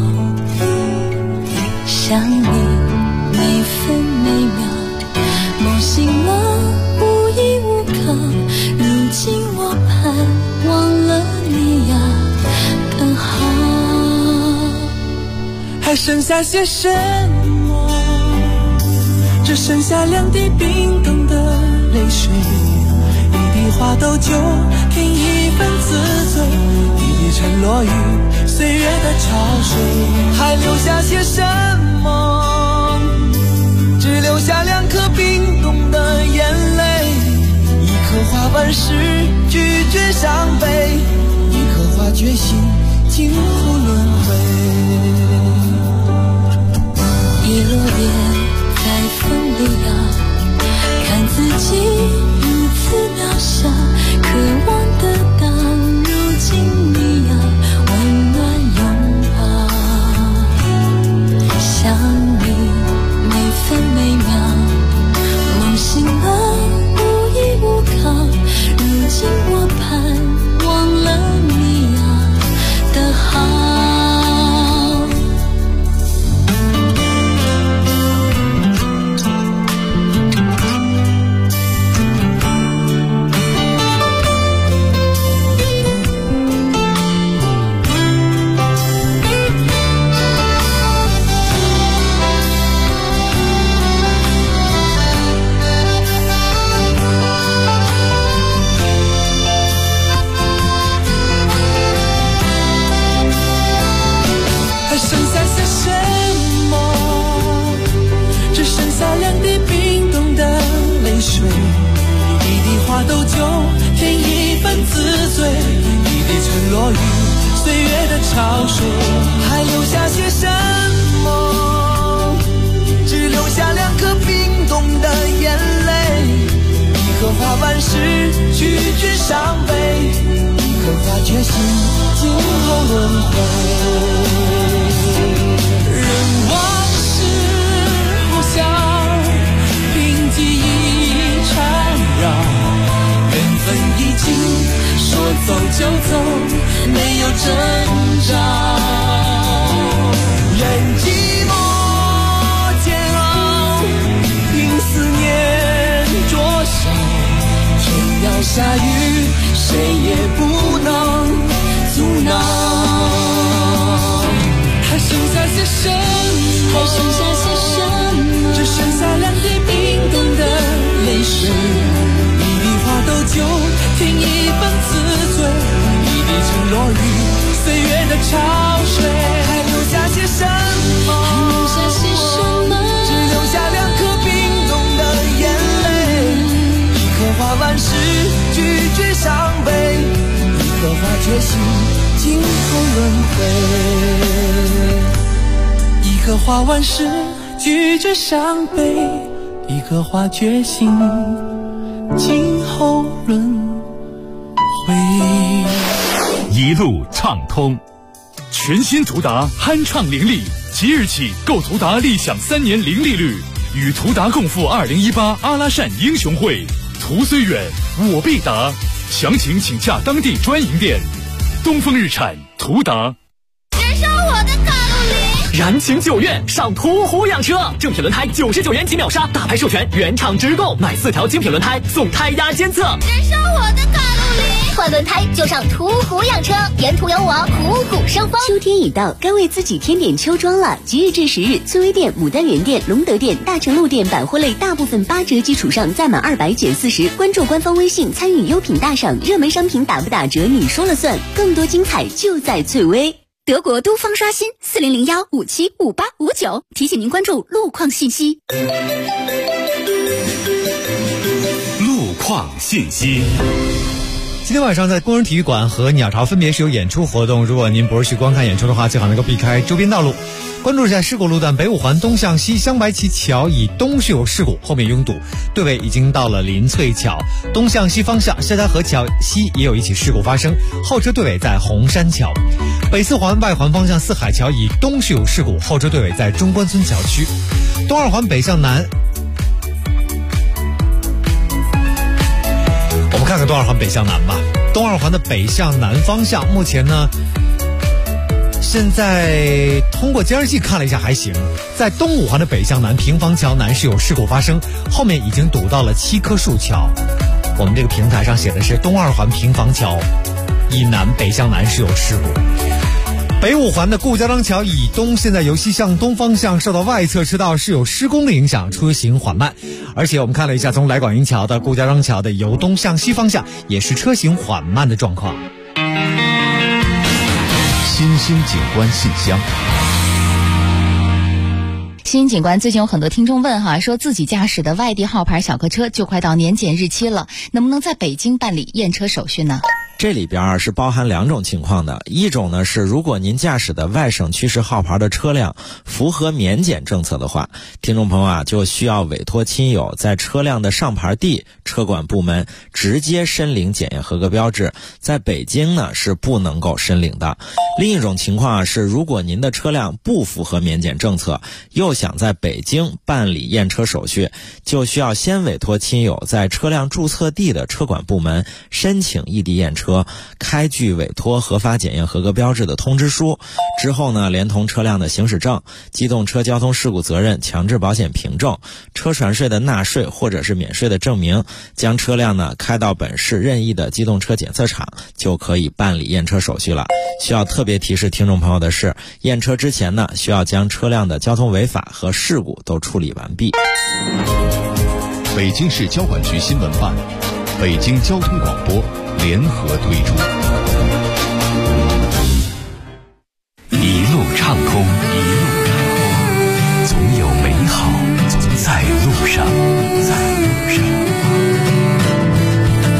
想你每分每秒，梦醒了无依无靠，如今我盼望了你要更好。
还剩下些什么？只剩下2滴冰冻的泪水，一滴花豆酒添一份自醉，一滴沉落于岁月的潮水。还留下些什么？只留下2颗冰冻的眼泪，一颗花瓣时拒绝伤悲，一颗花决心今后轮回。 花斗酒，添一份自醉，一滴沉落于岁月的潮水，还留下些什么？只留下2颗冰冻的眼泪，一颗花瓣时拒绝伤悲，一颗花决心今后轮回。任往事呼啸，凭记忆缠绕，缘分已经说走就走，没有征兆。任寂寞煎熬，凭思念灼烧，天要下雨，谁也不能阻挠。还剩下些什么？还剩下些什么？只剩下2滴冰冻的泪水，一滴花斗酒，添一份自醉，一滴沉落于岁月的潮水。还留下些什么？还留下些什么？只留下2颗冰冻的眼泪，一颗花瓣时拒绝伤悲，一颗花决心今后轮回。一颗花瓣时拒绝伤悲，一颗花决心今后轮回。
一路畅通，
全新途达酣畅伶俐，即日起购途达立享3年零利率，与途达共赴2018阿拉善英雄会。途虽远，我必达。详情请洽当地专营店。东风日产，途达。
燃烧我的卡路里！
燃情9月上途虎养车，正品轮胎99元起秒杀，大牌授权原厂直购，买4条精品轮胎送胎压监测。
燃烧我的卡路里！
换轮胎就上途虎养车，沿途有我虎虎生风。
秋天已到，该为自己添点秋装了。即日至10日，翠微店、牡丹园店、隆德店、大成路店百货类大部分8折基础上，再满200减40。关注官方微信，参与优品大赏，热门商品打不打折你说了算。更多精彩就在翠微。
德国都方刷新4001575859，提醒您关注路况信息。
路况信息。
今天晚上在工人体育馆和鸟巢分别是有演出活动，如果您不是去观看演出的话，最好能够避开周边道路。关注一下事故路段，北五环东向西香白旗桥以东是有事故，后面拥堵，队尾已经到了林翠桥。东向西方向夏家河桥西也有一起事故发生，后车队尾在红山桥。北四环外环方向四海桥以东是有事故，后车队尾在中关村桥区。东二环北向南，我们看看东二环北向南吧。东二环的北向南方向，目前呢，现在通过监视器看了一下还行，在东五环的北向南平房桥南是有事故发生，后面已经堵到了7棵树桥。我们这个平台上写的是东二环平房桥以南北向南是有事故。北五环的顾家庄桥以东，现在由西向东方向受到外侧车道是有施工的影响，出行缓慢。而且我们看了一下，从来广营桥到顾家庄桥的由东向西方向也是车行缓慢的状况。
新兴景观信箱。
新警官，最近有很多听众问说自己驾驶的外地号牌小客车就快到年检日期了，能不能在北京办理验车手续呢？
这里边是包含2种情况的，一种呢是如果您驾驶的外省区市号牌的车辆符合免检政策的话，听众朋友就需要委托亲友在车辆的上牌地车管部门直接申领检验合格标志，在北京呢是不能够申领的。另一种情况是，如果您的车辆不符合免检政策，又想在北京办理验车手续，就需要先委托亲友在车辆注册地的车管部门申请异地验车，开具委托核发检验合格标志的通知书，之后呢，连同车辆的行驶证、机动车交通事故责任强制保险凭证、车船税的纳税或者是免税的证明，将车辆呢开到本市任意的机动车检测场，就可以办理验车手续了。需要特别提示听众朋友的是，验车之前呢，需要将车辆的交通违法和事故都处理完毕。
北京市交管局新闻办、北京交通广播联合推出。
一路畅通，总有美好在路上，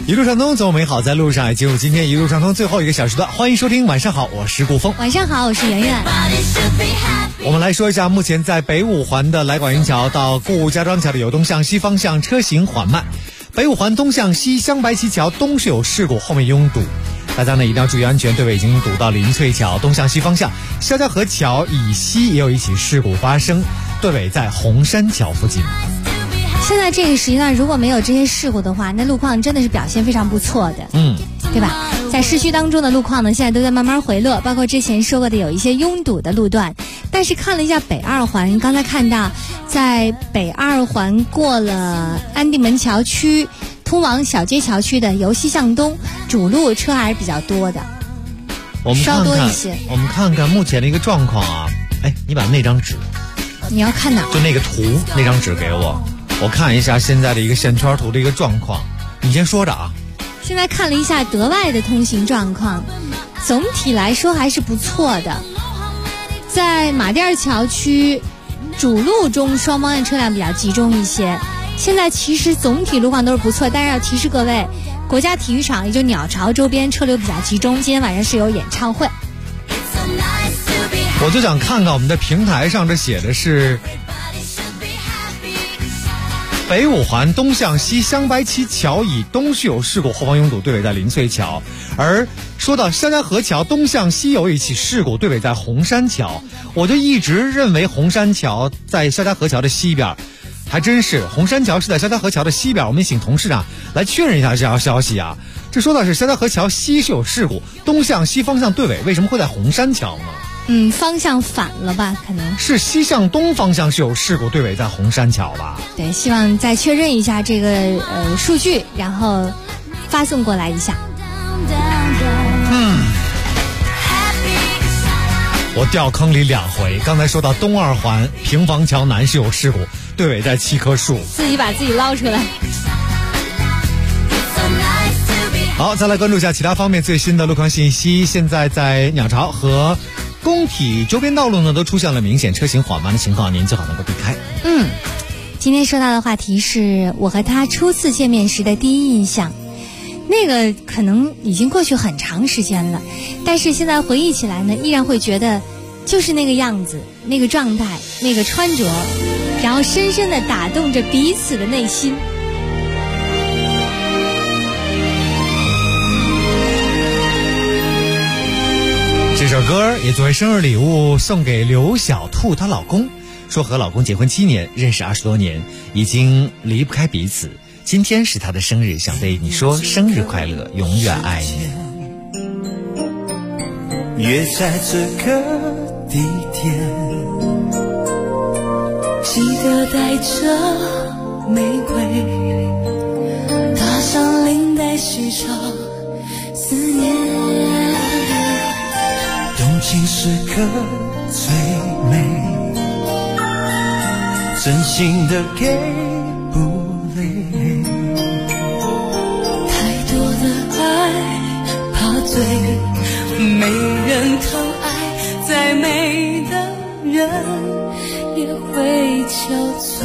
一路畅通，总有美好在路上。进入今天一路畅通最后一个小时段，欢迎收听。晚上好，我是顾峰。
晚上好，我是圆圆。
我们来说一下，目前在北五环的来广营桥到顾家庄桥的有东向西方向车行缓慢，北五环东向西香白旗桥东是有事故，后面拥堵，大家呢一定要注意安全。队尾已经堵到林翠桥东向西方向，肖家河桥以西也有一起事故发生，队尾在红山桥附近。
现在这个时间段如果没有这些事故的话，那路况真的是表现非常不错的，对吧？在市区当中的路况呢，现在都在慢慢回落，包括之前说过的有一些拥堵的路段。但是看了一下北二环，刚才看到在北二环过了安定门桥区，通往小街桥区的由西向东主路车还是比较多的，稍多一些。
我们看看目前的一个状况啊。哎，你把那张纸，
你要看哪？
就那个图，那张纸给我。我看一下现在的一个线圈图的一个状况，你先说着啊。
现在看了一下德外的通行状况，总体来说还是不错的。在马甸桥区主路中双方向车辆比较集中一些，现在其实总体路况都是不错，但是要提示各位，国家体育场也就鸟巢周边车流比较集中，今天晚上是有演唱会。
我就想看看我们的平台上这写的是北五环东向西香白旗桥以东是有事故，后方拥堵，队尾在林翠桥。而说到肖家河桥东向西有一起事故，队尾在红山桥。我就一直认为红山桥在肖家河桥的西边，还真是红山桥是在肖家河桥的西边。我们请同事长来确认一下这条消息啊。这说的是肖家河桥西是有事故，东向西方向队尾为什么会在红山桥呢？
方向反了吧？可能
是西向东方向是有事故，队尾在红山桥吧？
对，希望再确认一下这个数据，然后发送过来一下。
我掉坑里2回。刚才说到东二环平房桥南是有事故，队尾在7棵树，
自己把自己捞出来。
好，再来关注一下其他方面最新的路况信息。现在在鸟巢和工体周边道路呢，都出现了明显车行缓慢的情况，您最好能够避开。
今天说到的话题是我和他初次见面时的第一印象，那个可能已经过去很长时间了，但是现在回忆起来呢，依然会觉得就是那个样子，那个状态，那个穿着，然后深深地打动着彼此的内心。
这首歌也作为生日礼物送给刘小兔她老公，说和老公结婚7年，认识20多年，已经离不开彼此。今天是她的生日，想对你说生日快乐，永远爱你。
约在这个地点，记得带着玫瑰，搭上领带细找思念，动情时刻最美，真心的给不累，太多的爱怕醉，没人疼爱，再美的人也会憔悴。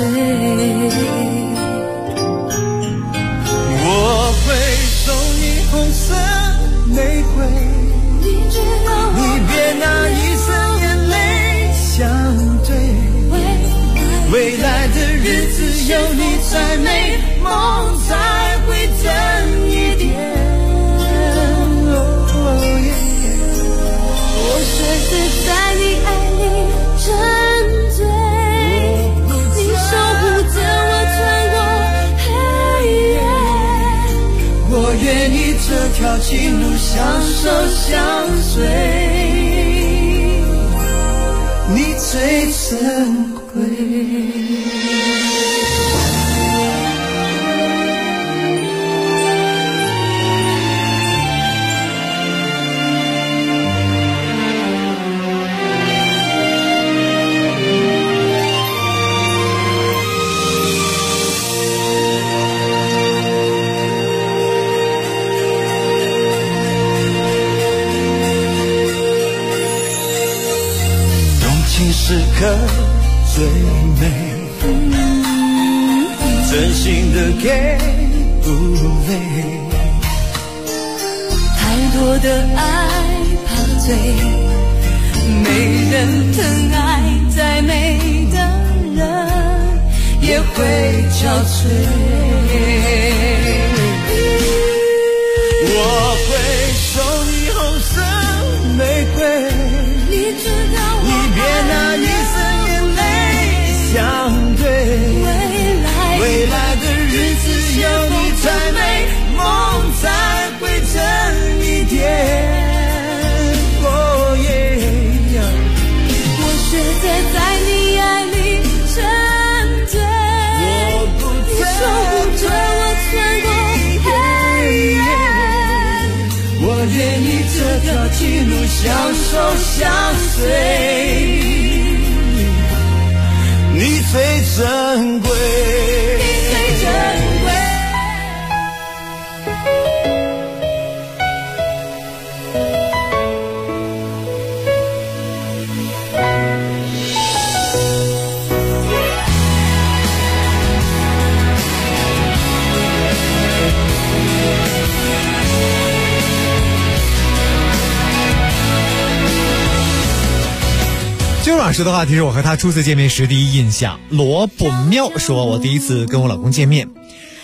我会送你红色玫瑰，你别拿一生眼泪相对，未来的日子有你才美，梦才会真一点。我随时在你爱里沉醉，你守护着我穿过黑夜，我愿意这条情路相守相随，你最珍贵。时刻最美，真心的给不累，
碎，没人疼爱再美的人也会憔悴。我会送你红色玫瑰，你知道你别拿一生眼泪相对，未来的日子有你才美，梦才会真一点。我学着在你爱里沉醉，你守护着我穿过黑夜，我愿意这条情路相守相随，你最珍贵，你最珍贵。
今晚说的话题是我和他初次见面时第一印象。罗本喵说，我第一次跟我老公见面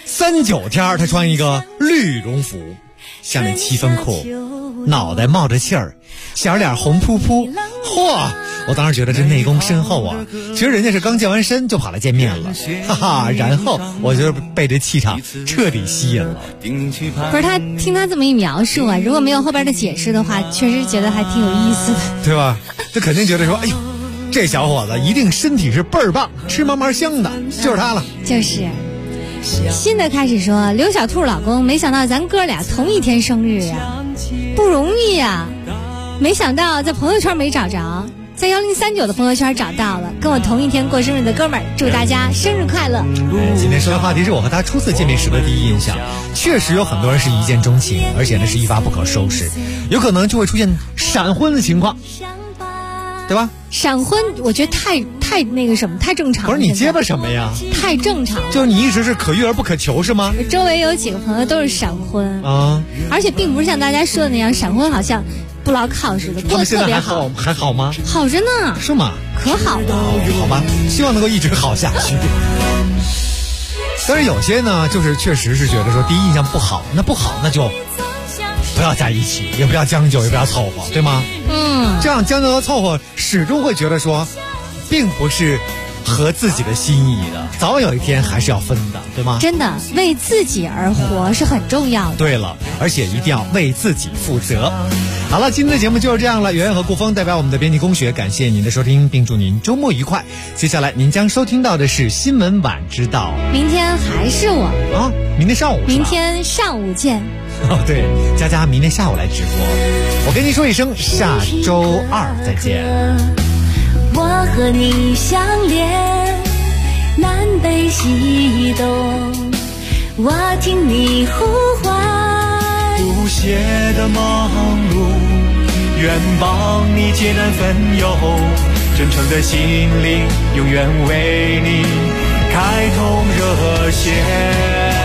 ，39天他穿一个绿绒服，下面7分裤，脑袋冒着气儿，小脸红扑扑，嚯！我当时觉得这内功深厚啊。其实人家是刚健完身就跑来见面了，哈哈。然后我就被这气场彻底吸引了。
不是他听他这么一描述啊，如果没有后边的解释的话，确实觉得还挺有意思的，
对吧？就肯定觉得说，哎呦，这小伙子一定身体是倍儿棒，吃嘛嘛香的，就是他了。
就是新的开始说，刘小兔老公，没想到咱哥俩同一天生日啊，不容易啊！没想到在朋友圈没找着，在1039的朋友圈找到了，跟我同一天过生日的哥们儿，祝大家生日快乐。
今天说的话题是我和他初次见面时的第一印象，确实有很多人是一见钟情，而且呢是一发不可收拾，有可能就会出现闪婚的情况，对吧？
闪婚我觉得太那个什么，太正常了。
不是你结巴什么呀？
太正常了，
就是你一直是可遇而不可求是吗？
周围有几个朋友都是闪婚
啊，
而且并不是像大家说的那样，闪婚好像不牢靠似的，过得特别好。
还好吗？
好着呢。
是吗？
可好了。
好吧，希望能够一直好下去。但是有些呢，就是确实是觉得说第一印象不好，那不好那就不要在一起，也不要将就，也不要凑合，对吗？这样将就和凑合始终会觉得说并不是合自己的心意的，早晚有一天还是要分的，对吗？
真的，为自己而活是很重要的。
对了，而且一定要为自己负责。好了，今天的节目就是这样了。圆圆和顾峰代表我们的编辑工学，感谢您的收听，并祝您周末愉快。接下来您将收听到的是新闻晚知道。
明天还是我
啊？明天上午？
明天上午见。
哦，对，佳佳明天下午来直播。我跟您说一声，下周二再见。
我和你相连，南北西东，我听你呼唤。
不懈的忙碌，愿帮你解难分忧，真诚的心灵，永远为你开通热线。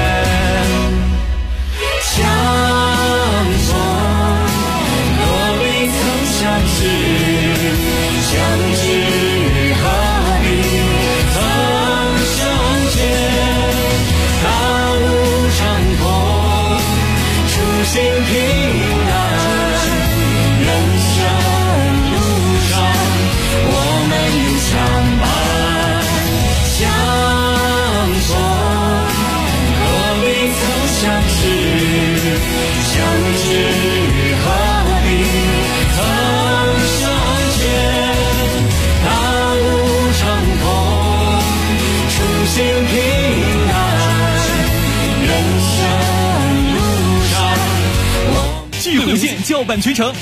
相逢何必曾相识，相知何必曾相见。大路长空，初心平安，人生路上我们永相伴。相逢何必曾相识，相知何必曾相见。大路长空，初心平安，人生路上我
巨虎线叫板全城